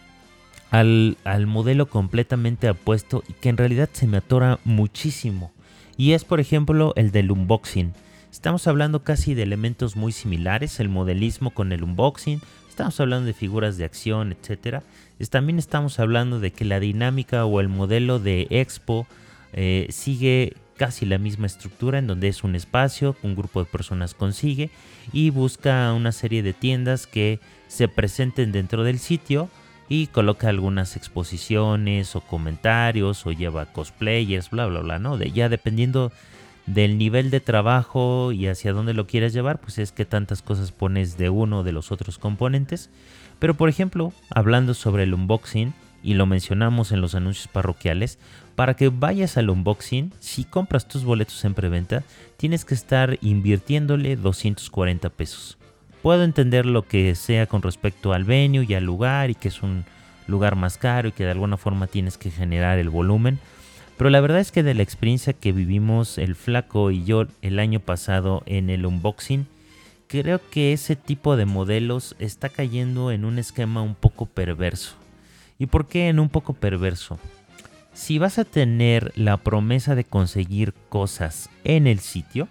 al, al modelo completamente apuesto y que en realidad se me atora muchísimo, y es por ejemplo el del unboxing. Estamos hablando casi de elementos muy similares, el modelismo con el unboxing, estamos hablando de figuras de acción, etcétera. También estamos hablando de que la dinámica o el modelo de Expo eh, sigue casi la misma estructura, en donde es un espacio, un grupo de personas consigue y busca una serie de tiendas que se presenten dentro del sitio y coloca algunas exposiciones o comentarios o lleva cosplayers, bla bla bla, ¿no? De, ya dependiendo del nivel de trabajo y hacia dónde lo quieras llevar, pues es que tantas cosas pones de uno o de los otros componentes. Pero por ejemplo, hablando sobre el unboxing, y lo mencionamos en los anuncios parroquiales, para que vayas al unboxing, si compras tus boletos en preventa, tienes que estar invirtiéndole doscientos cuarenta pesos. Puedo entender lo que sea con respecto al venue y al lugar, y que es un lugar más caro y que de alguna forma tienes que generar el volumen, pero la verdad es que de la experiencia que vivimos el Flaco y yo el año pasado en el unboxing, creo que ese tipo de modelos está cayendo en un esquema un poco perverso. ¿Y por qué en un poco perverso? Si vas a tener la promesa de conseguir cosas en el sitio,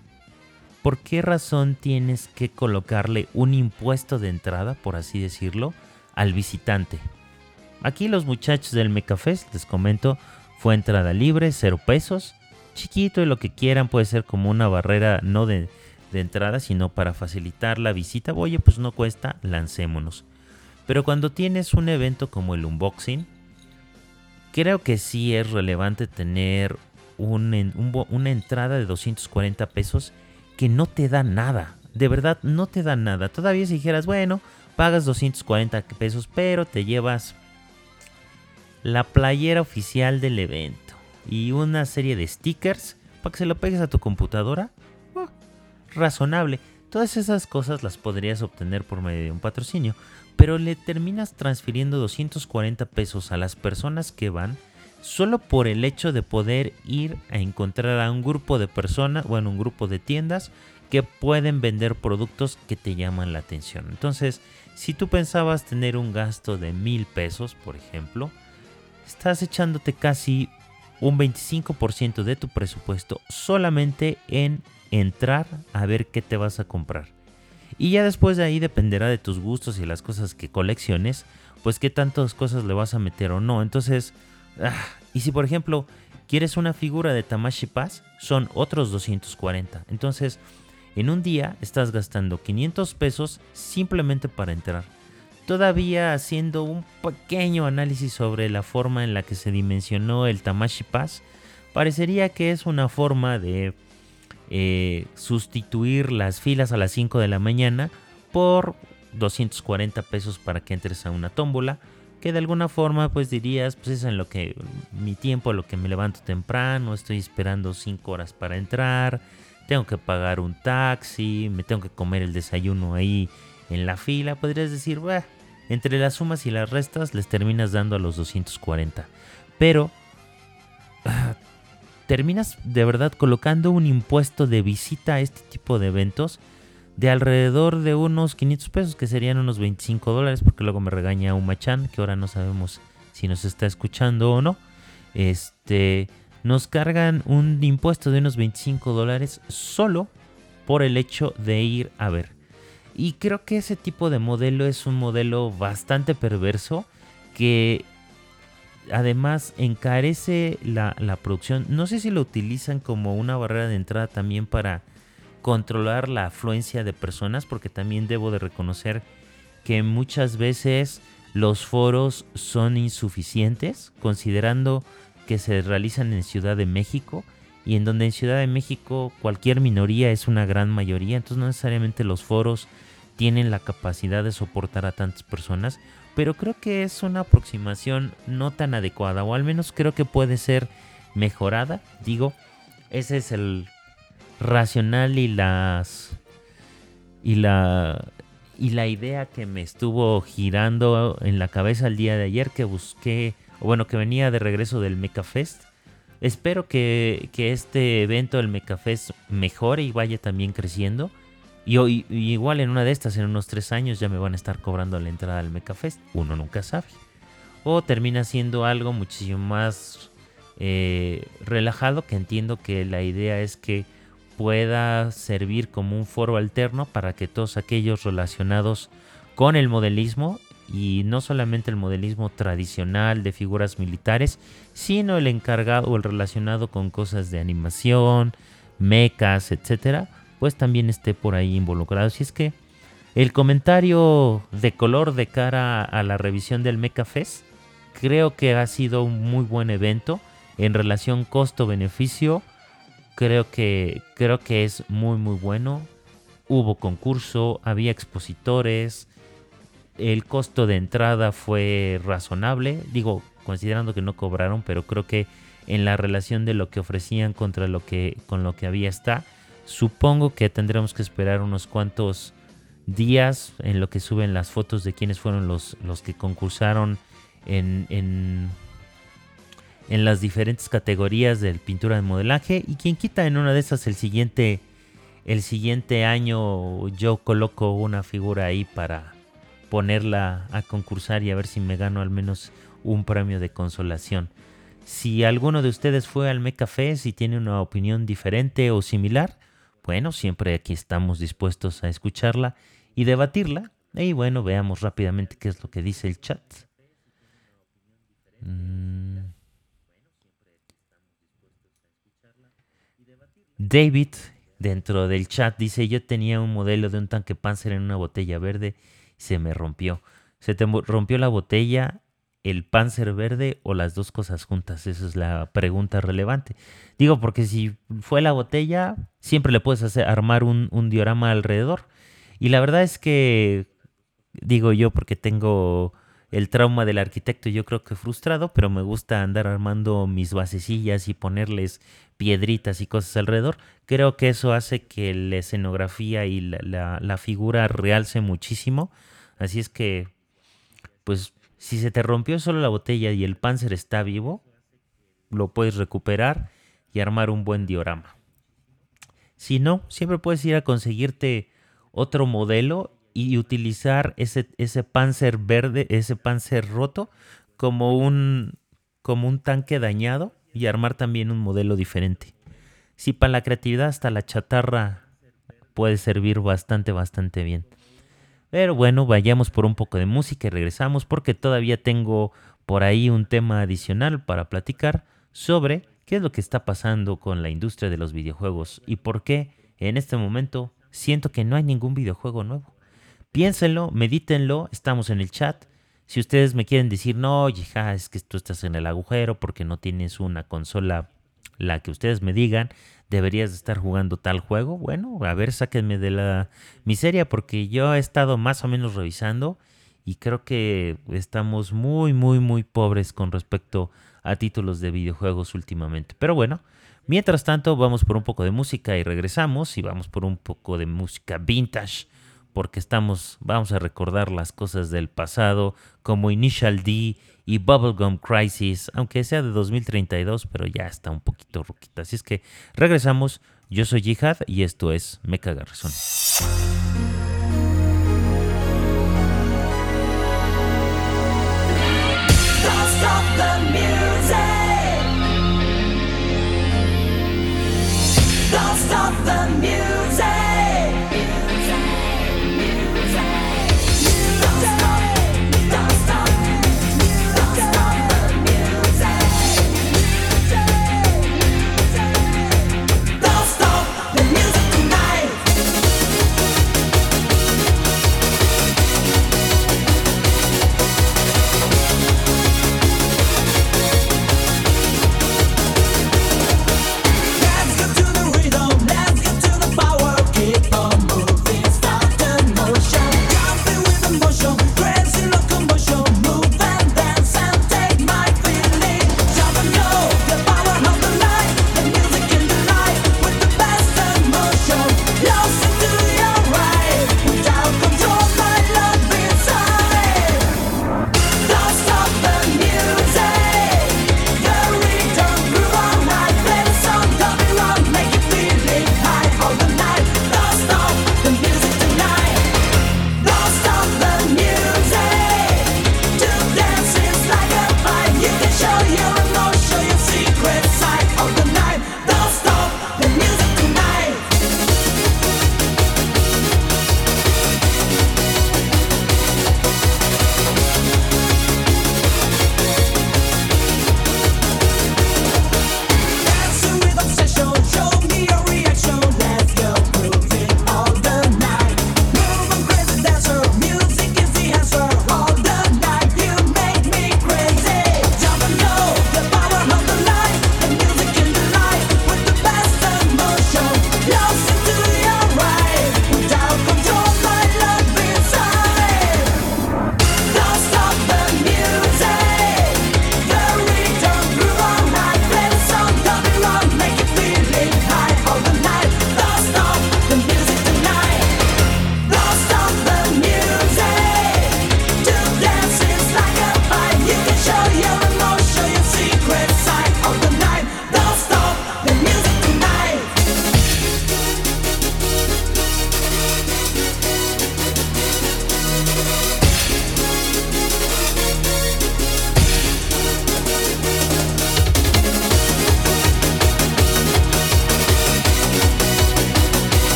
¿por qué razón tienes que colocarle un impuesto de entrada, por así decirlo, al visitante? Aquí los muchachos del MecaFest, les comento, fue entrada libre, cero pesos, chiquito y lo que quieran, puede ser como una barrera no de, de entrada, sino para facilitar la visita. Oye, pues no cuesta, lancémonos. Pero cuando tienes un evento como el unboxing, creo que sí es relevante tener un, un, una entrada de doscientos cuarenta pesos que no te da nada. De verdad, no te da nada. Todavía si dijeras, bueno, pagas doscientos cuarenta pesos, pero te llevas la playera oficial del evento y una serie de stickers para que se lo pegues a tu computadora. Oh, razonable. Todas esas cosas las podrías obtener por medio de un patrocinio, pero le terminas transfiriendo doscientos cuarenta pesos a las personas que van solo por el hecho de poder ir a encontrar a un grupo de personas, bueno, un grupo de tiendas que pueden vender productos que te llaman la atención. Entonces, si tú pensabas tener un gasto de mil pesos, por ejemplo, estás echándote casi un veinticinco por ciento de tu presupuesto solamente en entrar a ver qué te vas a comprar. Y ya después de ahí dependerá de tus gustos y las cosas que colecciones, pues qué tantas cosas le vas a meter o no. Entonces, ah, y si por ejemplo quieres una figura de Tamashii Pass, son otros doscientos cuarenta. Entonces, en un día estás gastando quinientos pesos simplemente para entrar. Todavía haciendo un pequeño análisis sobre la forma en la que se dimensionó el Tamashii Pass, parecería que es una forma de eh, sustituir las filas a las cinco de la mañana por doscientos cuarenta pesos para que entres a una tómbola, que de alguna forma pues dirías, pues es en lo que mi tiempo, lo que me levanto temprano, estoy esperando cinco horas para entrar, tengo que pagar un taxi, me tengo que comer el desayuno ahí en la fila. Podrías decir, bah, entre las sumas y las restas les terminas dando a los doscientos cuarenta. Pero uh, terminas de verdad colocando un impuesto de visita a este tipo de eventos de alrededor de unos quinientos pesos, que serían unos veinticinco dólares, porque luego me regaña Umachan, que ahora no sabemos si nos está escuchando o no. Este, nos cargan un impuesto de unos veinticinco dólares solo por el hecho de ir a ver. Y creo que ese tipo de modelo es un modelo bastante perverso que además encarece la, la producción. No sé si lo utilizan como una barrera de entrada también para controlar la afluencia de personas, porque también debo de reconocer que muchas veces los foros son insuficientes, considerando que se realizan en Ciudad de México, y en donde en Ciudad de México cualquier minoría es una gran mayoría, entonces no necesariamente los foros tienen la capacidad de soportar a tantas personas, pero creo que es una aproximación no tan adecuada, o al menos creo que puede ser mejorada. Digo, ese es el racional y las y la y la idea que me estuvo girando en la cabeza el día de ayer, que busqué, o bueno, que venía de regreso del MecaFest. Espero que, que este evento, el MecaFest, mejore y vaya también creciendo. Y, y, y igual en una de estas, en unos tres años, ya me van a estar cobrando la entrada al MecaFest. Uno nunca sabe. O termina siendo algo muchísimo más eh, relajado, que entiendo que la idea es que pueda servir como un foro alterno para que todos aquellos relacionados con el modelismo, y no solamente el modelismo tradicional de figuras militares, sino el encargado o el relacionado con cosas de animación, mechas, etcétera, pues también esté por ahí involucrado. Así es que el comentario de color de cara a la revisión del MecaFest, creo que ha sido un muy buen evento en relación costo-beneficio. Creo que, creo que es muy muy bueno. Hubo concurso, había expositores, el costo de entrada fue razonable, digo, considerando que no cobraron, pero creo que en la relación de lo que ofrecían contra lo que con lo que había está, supongo que tendremos que esperar unos cuantos días en lo que suben las fotos de quiénes fueron los, los que concursaron en, en, en las diferentes categorías de pintura de modelaje, y quien quita en una de esas el siguiente, el siguiente año yo coloco una figura ahí para ponerla a concursar y a ver si me gano al menos un premio de consolación. Si alguno de ustedes fue al MecaFest y tiene una opinión diferente o similar, bueno, siempre aquí estamos dispuestos a escucharla y debatirla. Y bueno, veamos rápidamente qué es lo que dice el chat. Mm. David, dentro del chat, dice: yo tenía un modelo de un tanque Panzer en una botella verde, se me rompió. ¿Se te rompió la botella, el Panzer verde o las dos cosas juntas? Esa es la pregunta relevante. Digo, porque si fue la botella, siempre le puedes hacer, armar un, un diorama alrededor. Y la verdad es que, digo yo, porque tengo el trauma del arquitecto, yo creo que frustrado, pero me gusta andar armando mis basecillas y ponerles piedritas y cosas alrededor. Creo que eso hace que la escenografía y la, la, la figura realce muchísimo. Así es que, pues, si se te rompió solo la botella y el Panzer está vivo, lo puedes recuperar y armar un buen diorama. Si no, siempre puedes ir a conseguirte otro modelo y utilizar ese, ese Panzer verde, ese Panzer roto, como un, como un tanque dañado, y armar también un modelo diferente. Si para la creatividad hasta la chatarra puede servir bastante, bastante bien. Pero bueno, vayamos por un poco de música y regresamos, porque todavía tengo por ahí un tema adicional para platicar sobre qué es lo que está pasando con la industria de los videojuegos y por qué en este momento siento que no hay ningún videojuego nuevo. Piénsenlo, medítenlo, estamos en el chat. Si ustedes me quieren decir, no, hija, es que tú estás en el agujero porque no tienes una consola, la que ustedes me digan, deberías estar jugando tal juego. Bueno, a ver, sáquenme de la miseria, porque yo he estado más o menos revisando y creo que estamos muy, muy, muy pobres con respecto a títulos de videojuegos últimamente. Pero bueno, mientras tanto vamos por un poco de música y regresamos, y vamos por un poco de música vintage, porque estamos, vamos a recordar las cosas del pasado, como Initial D y Bubblegum Crisis, aunque sea de dos mil treinta y dos, pero ya está un poquito ruquita. Así es que regresamos. Yo soy Jihad y esto es Mecha Garrison. Don't stop the music. Don't stop the music. Don't stop, don't stop, don't stop the music.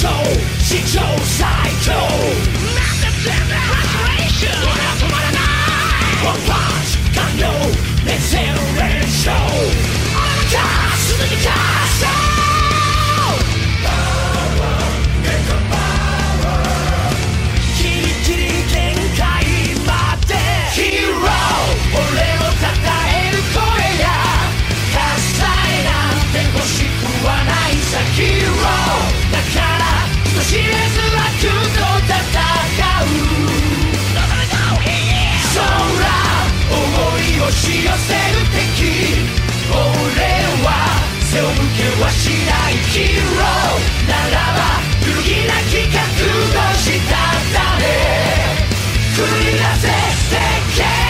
長史上最強 Massive Restoration 俺は止まらない One Punch 完了連戦連勝俺のカーすぐにカーショーギリギリ限界まで Hero 俺を称える声や喝采なんて欲しくはないさ Hero だから人知れず悪と戦う空思い押し寄せる敵俺は背を向けはしない Hero ならば揺るぎなき覚悟したたれ繰り出せ世間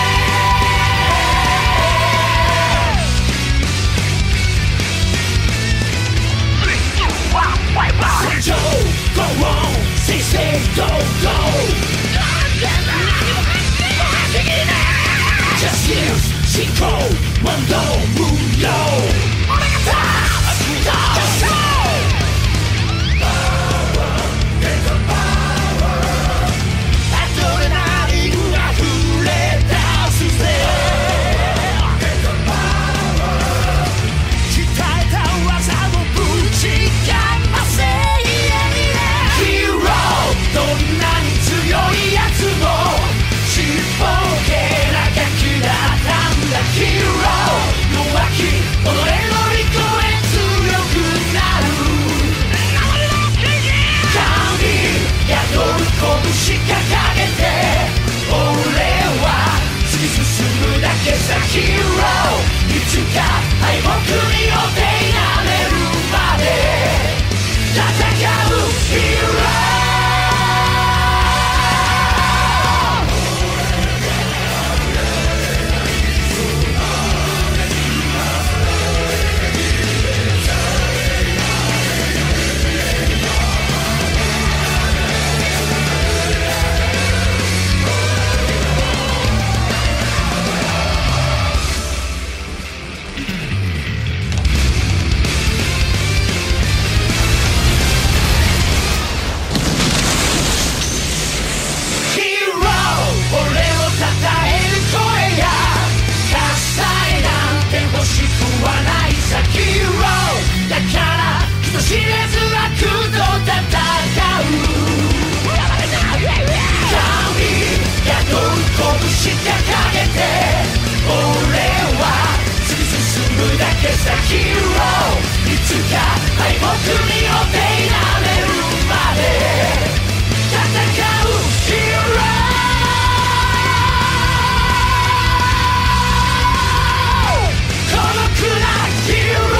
戦場 Go on Say say go go Justice 進行問答無用俺が立つどうしようアドレナリン溢れ出すぜ鍛えた技をぶちかませ Hero どんなに強いやつもちっぽけなガキだったんだ Hero 弱き己の利己へ強くなる神宿る拳掲げて俺は突き進むだけさ Hero いつか敗北によって否めるまで戦う Hero知れず悪と戦う神宿る拳掲げて俺は突き進むだけさ Hero いつか敗北によって否めるまで戦う Hero孤独な Hero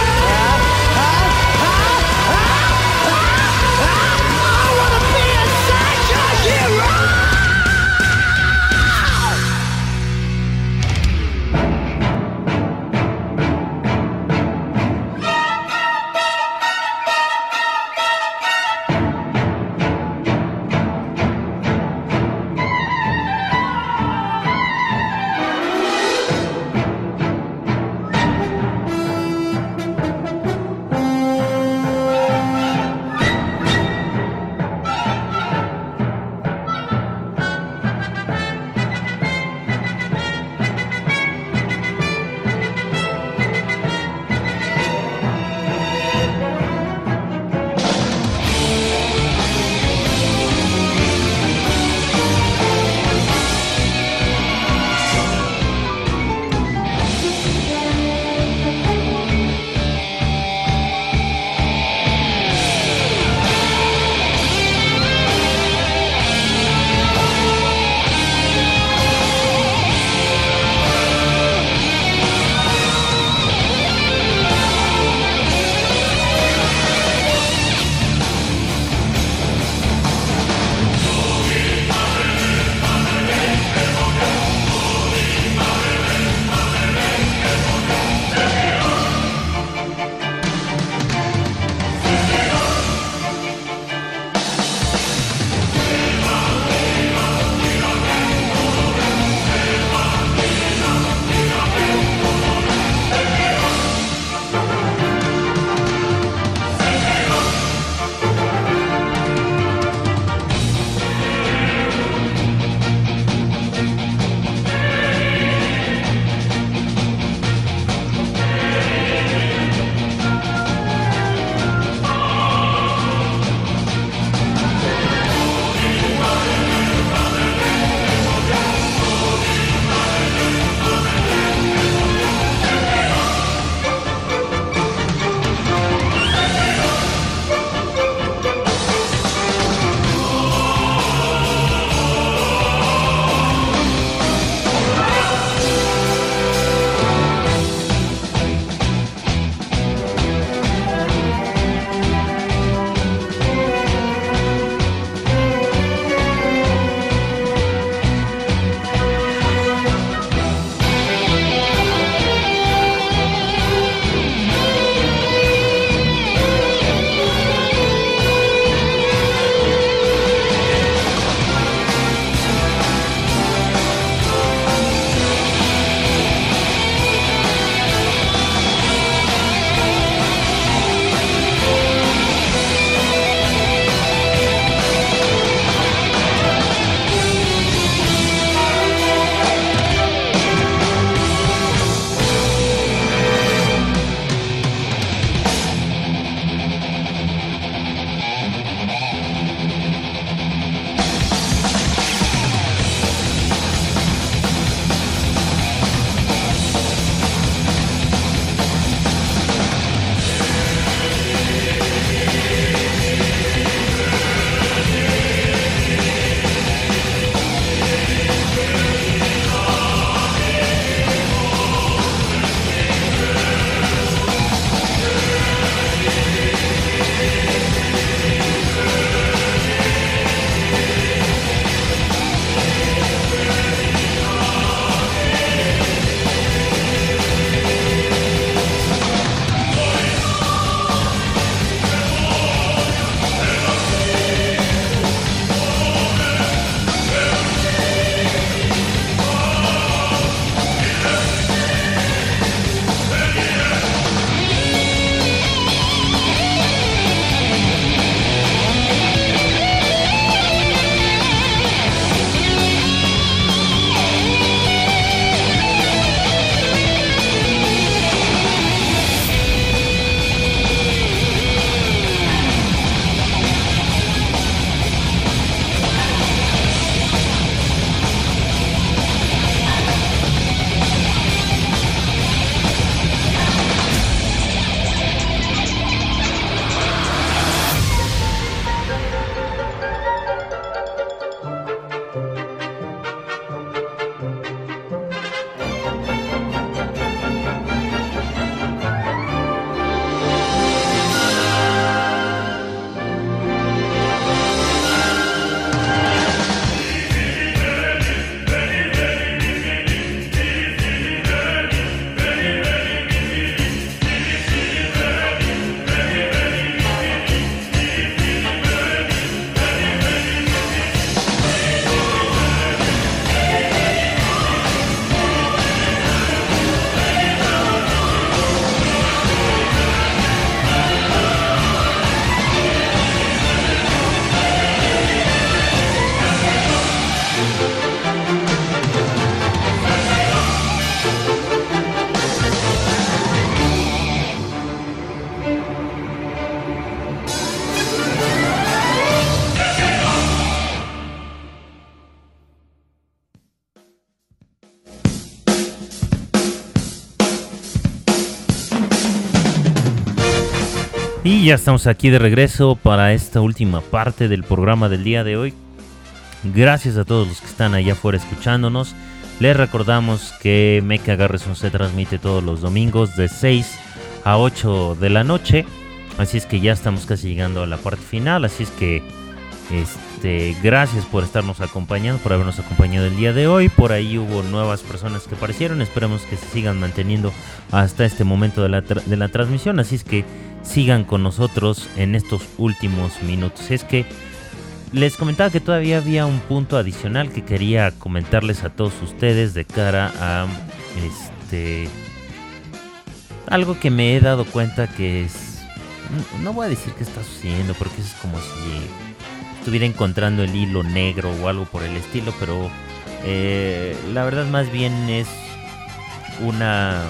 Y ya estamos aquí de regreso para esta última parte del programa del día de hoy. Gracias a todos los que están allá afuera escuchándonos. Les recordamos que Mecha Garrison se transmite todos los domingos de seis a ocho de la noche. Así es que ya estamos casi llegando a la parte final. Así es que este, gracias por estarnos acompañando, por habernos acompañado el día de hoy. Por ahí hubo nuevas personas que aparecieron. Esperemos que se sigan manteniendo hasta este momento de la, tra- de la transmisión. Así es que sigan con nosotros en estos últimos minutos. Es que les comentaba que todavía había un punto adicional que quería comentarles a todos ustedes de cara a este algo que me he dado cuenta que es, no voy a decir que está sucediendo porque es como si estuviera encontrando el hilo negro o algo por el estilo, pero eh, la verdad más bien es una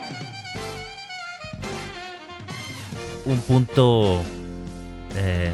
un punto eh,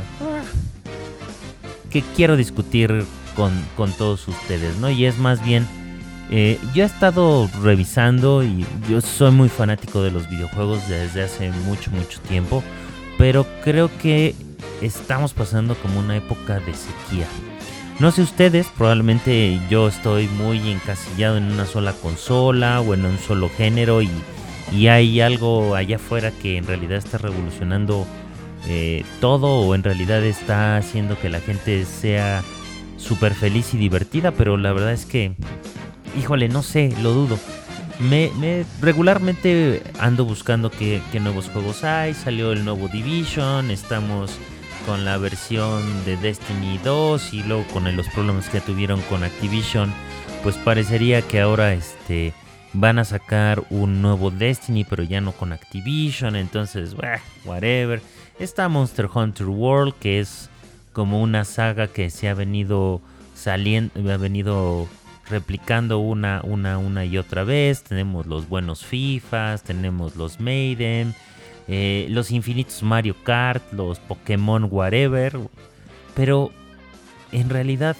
que quiero discutir con, con todos ustedes, ¿no? Y es más bien, eh, yo he estado revisando y yo soy muy fanático de los videojuegos desde hace mucho, mucho tiempo, pero creo que estamos pasando como una época de sequía. No sé ustedes, probablemente yo estoy muy encasillado en una sola consola o en un solo género y y hay algo allá afuera que en realidad está revolucionando eh, todo, o en realidad está haciendo que la gente sea súper feliz y divertida, pero la verdad es que, híjole, no sé, lo dudo. Me, me regularmente ando buscando qué, qué nuevos juegos hay. Salió el nuevo Division, estamos con la versión de Destiny dos y luego con los problemas que tuvieron con Activision, pues parecería que ahora este... van a sacar un nuevo Destiny, pero ya no con Activision, entonces, bah, whatever. Está Monster Hunter World, que es como una saga que se ha venido saliendo, ha venido replicando una, una, una y otra vez. Tenemos los buenos FIFAs, tenemos los Maiden, eh, los infinitos Mario Kart, los Pokémon whatever, pero en realidad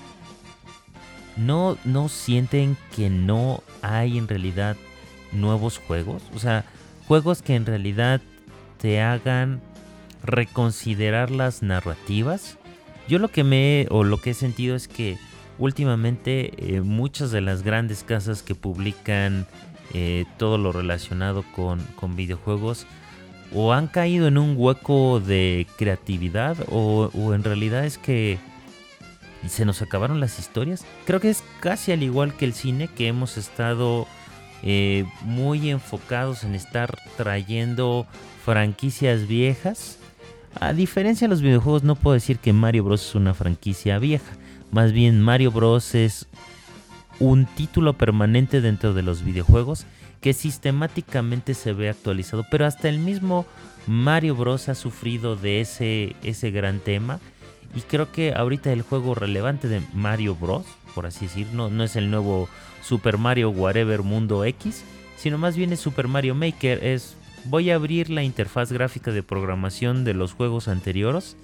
¿No, ¿No sienten que no hay en realidad nuevos juegos? O sea, juegos que en realidad te hagan reconsiderar las narrativas. Yo lo que me o lo que he sentido es que últimamente eh, muchas de las grandes casas que publican eh, todo lo relacionado con, con videojuegos o han caído en un hueco de creatividad o, o en realidad es que y se nos acabaron las historias. Creo que es casi al igual que el cine, que hemos estado eh, muy enfocados en estar trayendo franquicias viejas. A diferencia de los videojuegos, no puedo decir que Mario Bros es una franquicia vieja. Más bien Mario Bros es un título permanente dentro de los videojuegos que sistemáticamente se ve actualizado. Pero hasta el mismo Mario Bros ha sufrido de ese, ese gran tema. Y creo que ahorita el juego relevante de Mario Bros, por así decir, no, no es el nuevo Super Mario Whatever Mundo X, sino más bien es Super Mario Maker. Es, voy a abrir la interfaz gráfica de programación de los juegos anteriores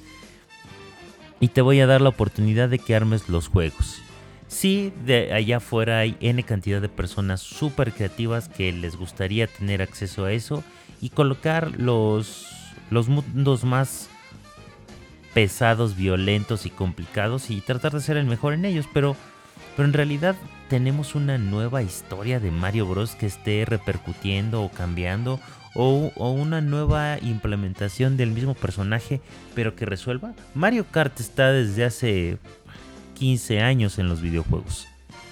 y te voy a dar la oportunidad de que armes los juegos. Sí, de allá afuera hay N cantidad de personas súper creativas que les gustaría tener acceso a eso y colocar los, los mundos más pesados, violentos y complicados y tratar de ser el mejor en ellos, pero, pero en realidad tenemos una nueva historia de Mario Bros que esté repercutiendo o cambiando o, o una nueva implementación del mismo personaje pero que resuelva. Mario Kart está desde hace quince años en los videojuegos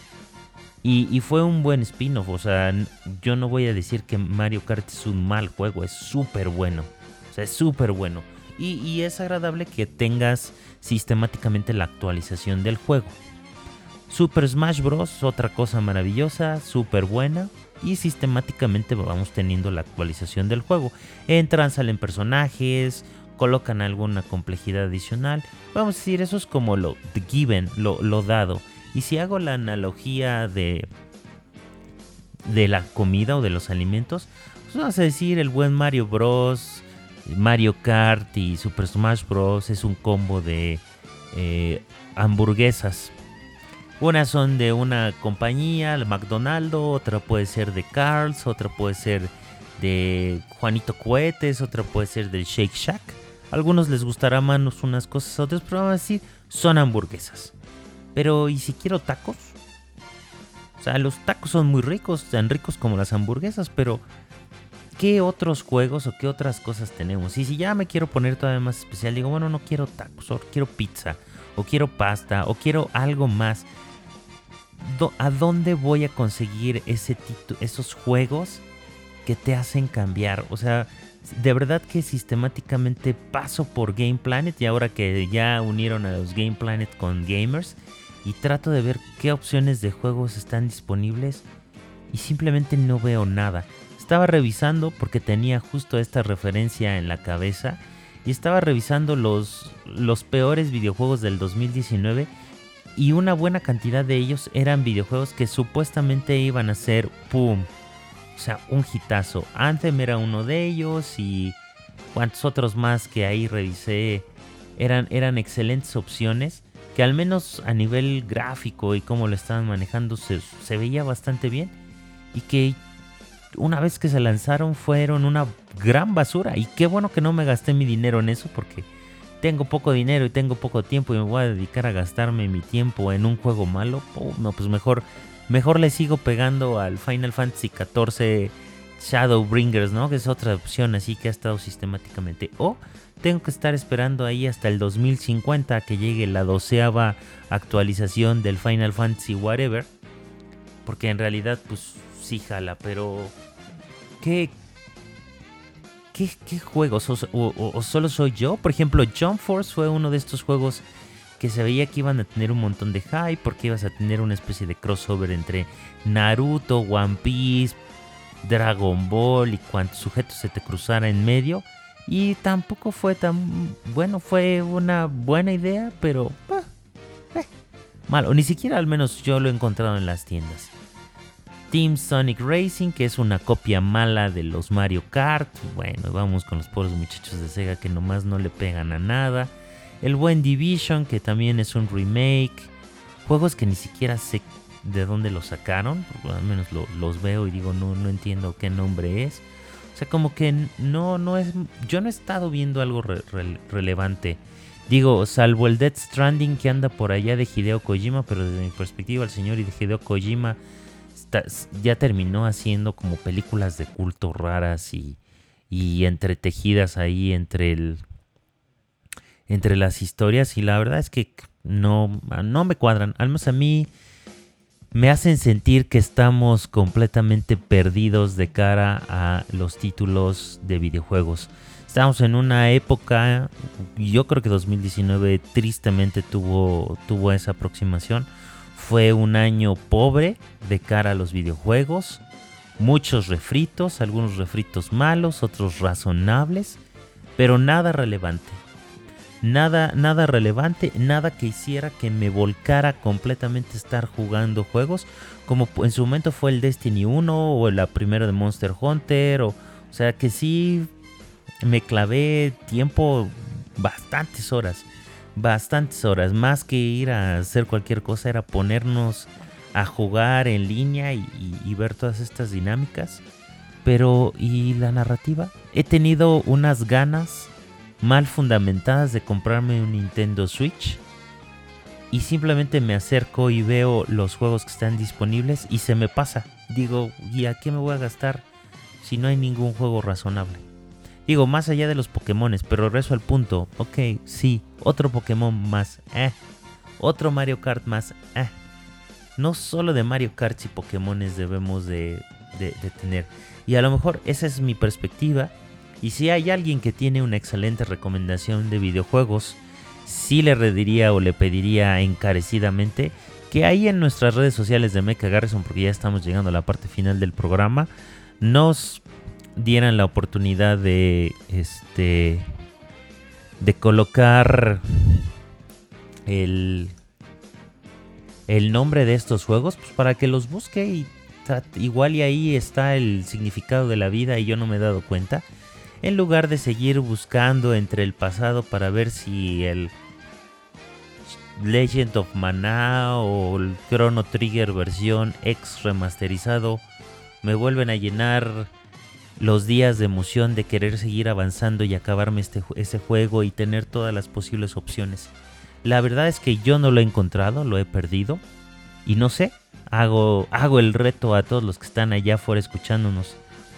y, y fue un buen spin-off. O sea, yo no voy a decir que Mario Kart es un mal juego, es súper bueno, o sea, es súper bueno. Y, y es agradable que tengas sistemáticamente la actualización del juego. Super Smash Bros. Otra cosa maravillosa, súper buena. Y sistemáticamente vamos teniendo la actualización del juego. Entran, salen personajes, colocan alguna complejidad adicional. Vamos a decir, eso es como lo the given, lo, lo dado. Y si hago la analogía de, de la comida o de los alimentos, pues vamos a decir el buen Mario Bros., Mario Kart y Super Smash Bros. Es un combo de eh, hamburguesas. Unas son de una compañía, el McDonald's, otra puede ser de Carl's, otra puede ser de Juanito Cohetes, otra puede ser del Shake Shack. A algunos les gustará más unas cosas, otros, pero vamos a decir, son hamburguesas. Pero, ¿y si quiero tacos? O sea, los tacos son muy ricos, tan ricos como las hamburguesas, pero ¿qué otros juegos o qué otras cosas tenemos? Y si ya me quiero poner todavía más especial, digo, bueno, no quiero tacos, o quiero pizza, o quiero pasta, o quiero algo más. ¿A dónde voy a conseguir ese titu- esos juegos que te hacen cambiar? O sea, de verdad que sistemáticamente paso por Game Planet, y ahora que ya unieron a los Game Planet con Gamers, y trato de ver qué opciones de juegos están disponibles y simplemente no veo nada. Estaba revisando porque tenía justo esta referencia en la cabeza y estaba revisando los, los peores videojuegos del dos mil diecinueve, y una buena cantidad de ellos eran videojuegos que supuestamente iban a ser ¡pum! O sea, un hitazo. Anthem era uno de ellos, y cuantos otros más que ahí revisé eran, eran excelentes opciones, que al menos a nivel gráfico y cómo lo estaban manejando se, se veía bastante bien, y que una vez que se lanzaron fueron una gran basura. Y qué bueno que no me gasté mi dinero en eso, porque tengo poco dinero y tengo poco tiempo y me voy a dedicar a gastarme mi tiempo en un juego malo. Oh, no, pues mejor, mejor le sigo pegando al Final Fantasy catorce Shadowbringers, ¿no? Que es otra opción así que ha estado sistemáticamente. O tengo que estar esperando ahí hasta el dos mil cincuenta a que llegue la doceava actualización del Final Fantasy whatever, porque en realidad pues sí jala, pero ¿qué, qué, qué juegos? O, o, o solo soy yo? Por ejemplo, Jump Force fue uno de estos juegos que se veía que iban a tener un montón de hype, porque ibas a tener una especie de crossover entre Naruto, One Piece, Dragon Ball y cuantos sujetos se te cruzara en medio. Y tampoco fue tan bueno, fue una buena idea, pero eh, eh, malo. Ni siquiera al menos yo lo he encontrado en las tiendas. Team Sonic Racing, que es una copia mala de los Mario Kart. Bueno, vamos con los pobres muchachos de Sega que nomás no le pegan a nada. El buen Division, que también es un remake. Juegos que ni siquiera sé de dónde los sacaron, al menos lo, los veo y digo, no, no entiendo qué nombre es. O sea, como que no, no es. Yo no he estado viendo algo re, re, relevante. Digo, salvo el Death Stranding que anda por allá de Hideo Kojima, pero desde mi perspectiva, el señor Hideo Kojima está, ya terminó haciendo como películas de culto raras y, y entretejidas ahí entre el. entre las historias, y la verdad es que no, no me cuadran. Al menos a mí me hacen sentir que estamos completamente perdidos de cara a los títulos de videojuegos. Estamos en una época, yo creo que dos mil diecinueve tristemente tuvo, tuvo esa aproximación. Fue un año pobre de cara a los videojuegos. Muchos refritos, algunos refritos malos, otros razonables, pero nada relevante. Nada, nada relevante, nada que hiciera que me volcara completamente a estar jugando juegos, como en su momento fue el Destiny uno o la primera de Monster Hunter, o, o sea que sí me clavé tiempo, bastantes horas, bastantes horas, más que ir a hacer cualquier cosa, era ponernos a jugar en línea y, y, y ver todas estas dinámicas. Pero, ¿y la narrativa? He tenido unas ganas mal fundamentadas de comprarme un Nintendo Switch, y simplemente me acerco y veo los juegos que están disponibles y se me pasa. Digo, ¿y a qué me voy a gastar si no hay ningún juego razonable? Digo, más allá de los Pokémones, pero regreso al punto. Ok, sí, otro Pokémon más, eh. Otro Mario Kart más, eh. No solo de Mario Kart y Pokémones debemos de, de, de tener. Y a lo mejor esa es mi perspectiva. Y si hay alguien que tiene una excelente recomendación de videojuegos, sí le diría o le pediría encarecidamente que ahí en nuestras redes sociales de Mecha Garrison, porque ya estamos llegando a la parte final del programa, nos dieran la oportunidad de este de colocar el el nombre de estos juegos, pues para que los busque, y igual y ahí está el significado de la vida y yo no me he dado cuenta. En lugar de seguir buscando entre el pasado para ver si el Legend of Mana o el Chrono Trigger versión X remasterizado me vuelven a llenar los días de emoción de querer seguir avanzando y acabarme este, este juego y tener todas las posibles opciones. La verdad es que yo no lo he encontrado, lo he perdido. Y no sé, hago, hago el reto a todos los que están allá afuera escuchándonos.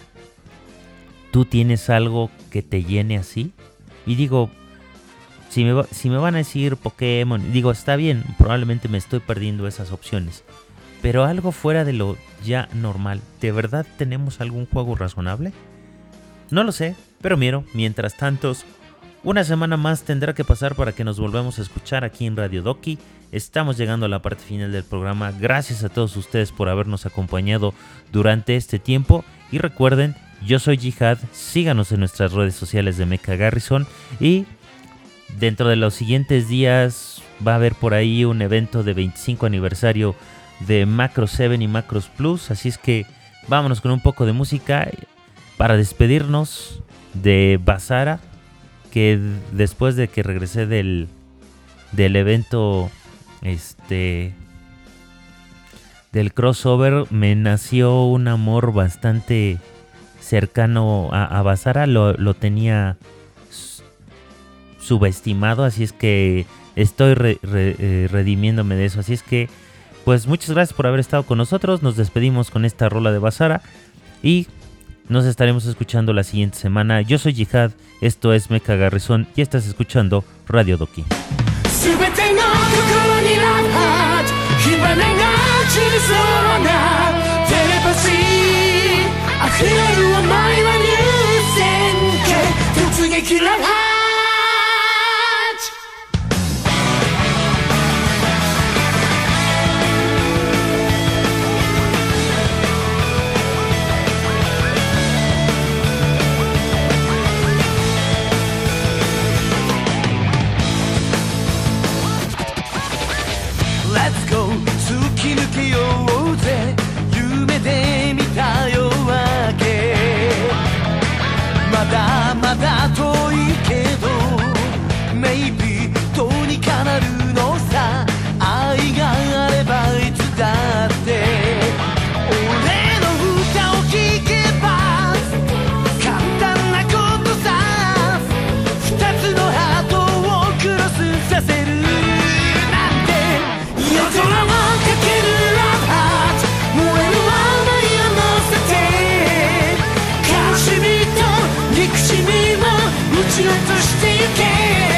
¿Tú tienes algo que te llene así? Y digo, si me, si me van a decir Pokémon, digo, está bien, probablemente me estoy perdiendo esas opciones. Pero algo fuera de lo ya normal. ¿De verdad tenemos algún juego razonable? No lo sé, pero miro, mientras tanto, una semana más tendrá que pasar para que nos volvamos a escuchar aquí en Radio Doki. Estamos llegando a la parte final del programa. Gracias a todos ustedes por habernos acompañado durante este tiempo. Y recuerden, yo soy Jihad. Síganos en nuestras redes sociales de Mecha Garrison. Y dentro de los siguientes días va a haber por ahí un evento de veinticinco aniversario de Macros siete y Macros Plus, así es que vámonos con un poco de música para despedirnos de Basara, que después de que regresé del, del evento este del crossover me nació un amor bastante cercano a, a Basara, lo, lo tenía subestimado, así es que estoy re, re, eh, redimiéndome de eso, así es que pues muchas gracias por haber estado con nosotros. Nos despedimos con esta rola de Basara y nos estaremos escuchando la siguiente semana. Yo soy Jihad, esto es Mecha Garrison y estás escuchando Radio Doki. Let's go!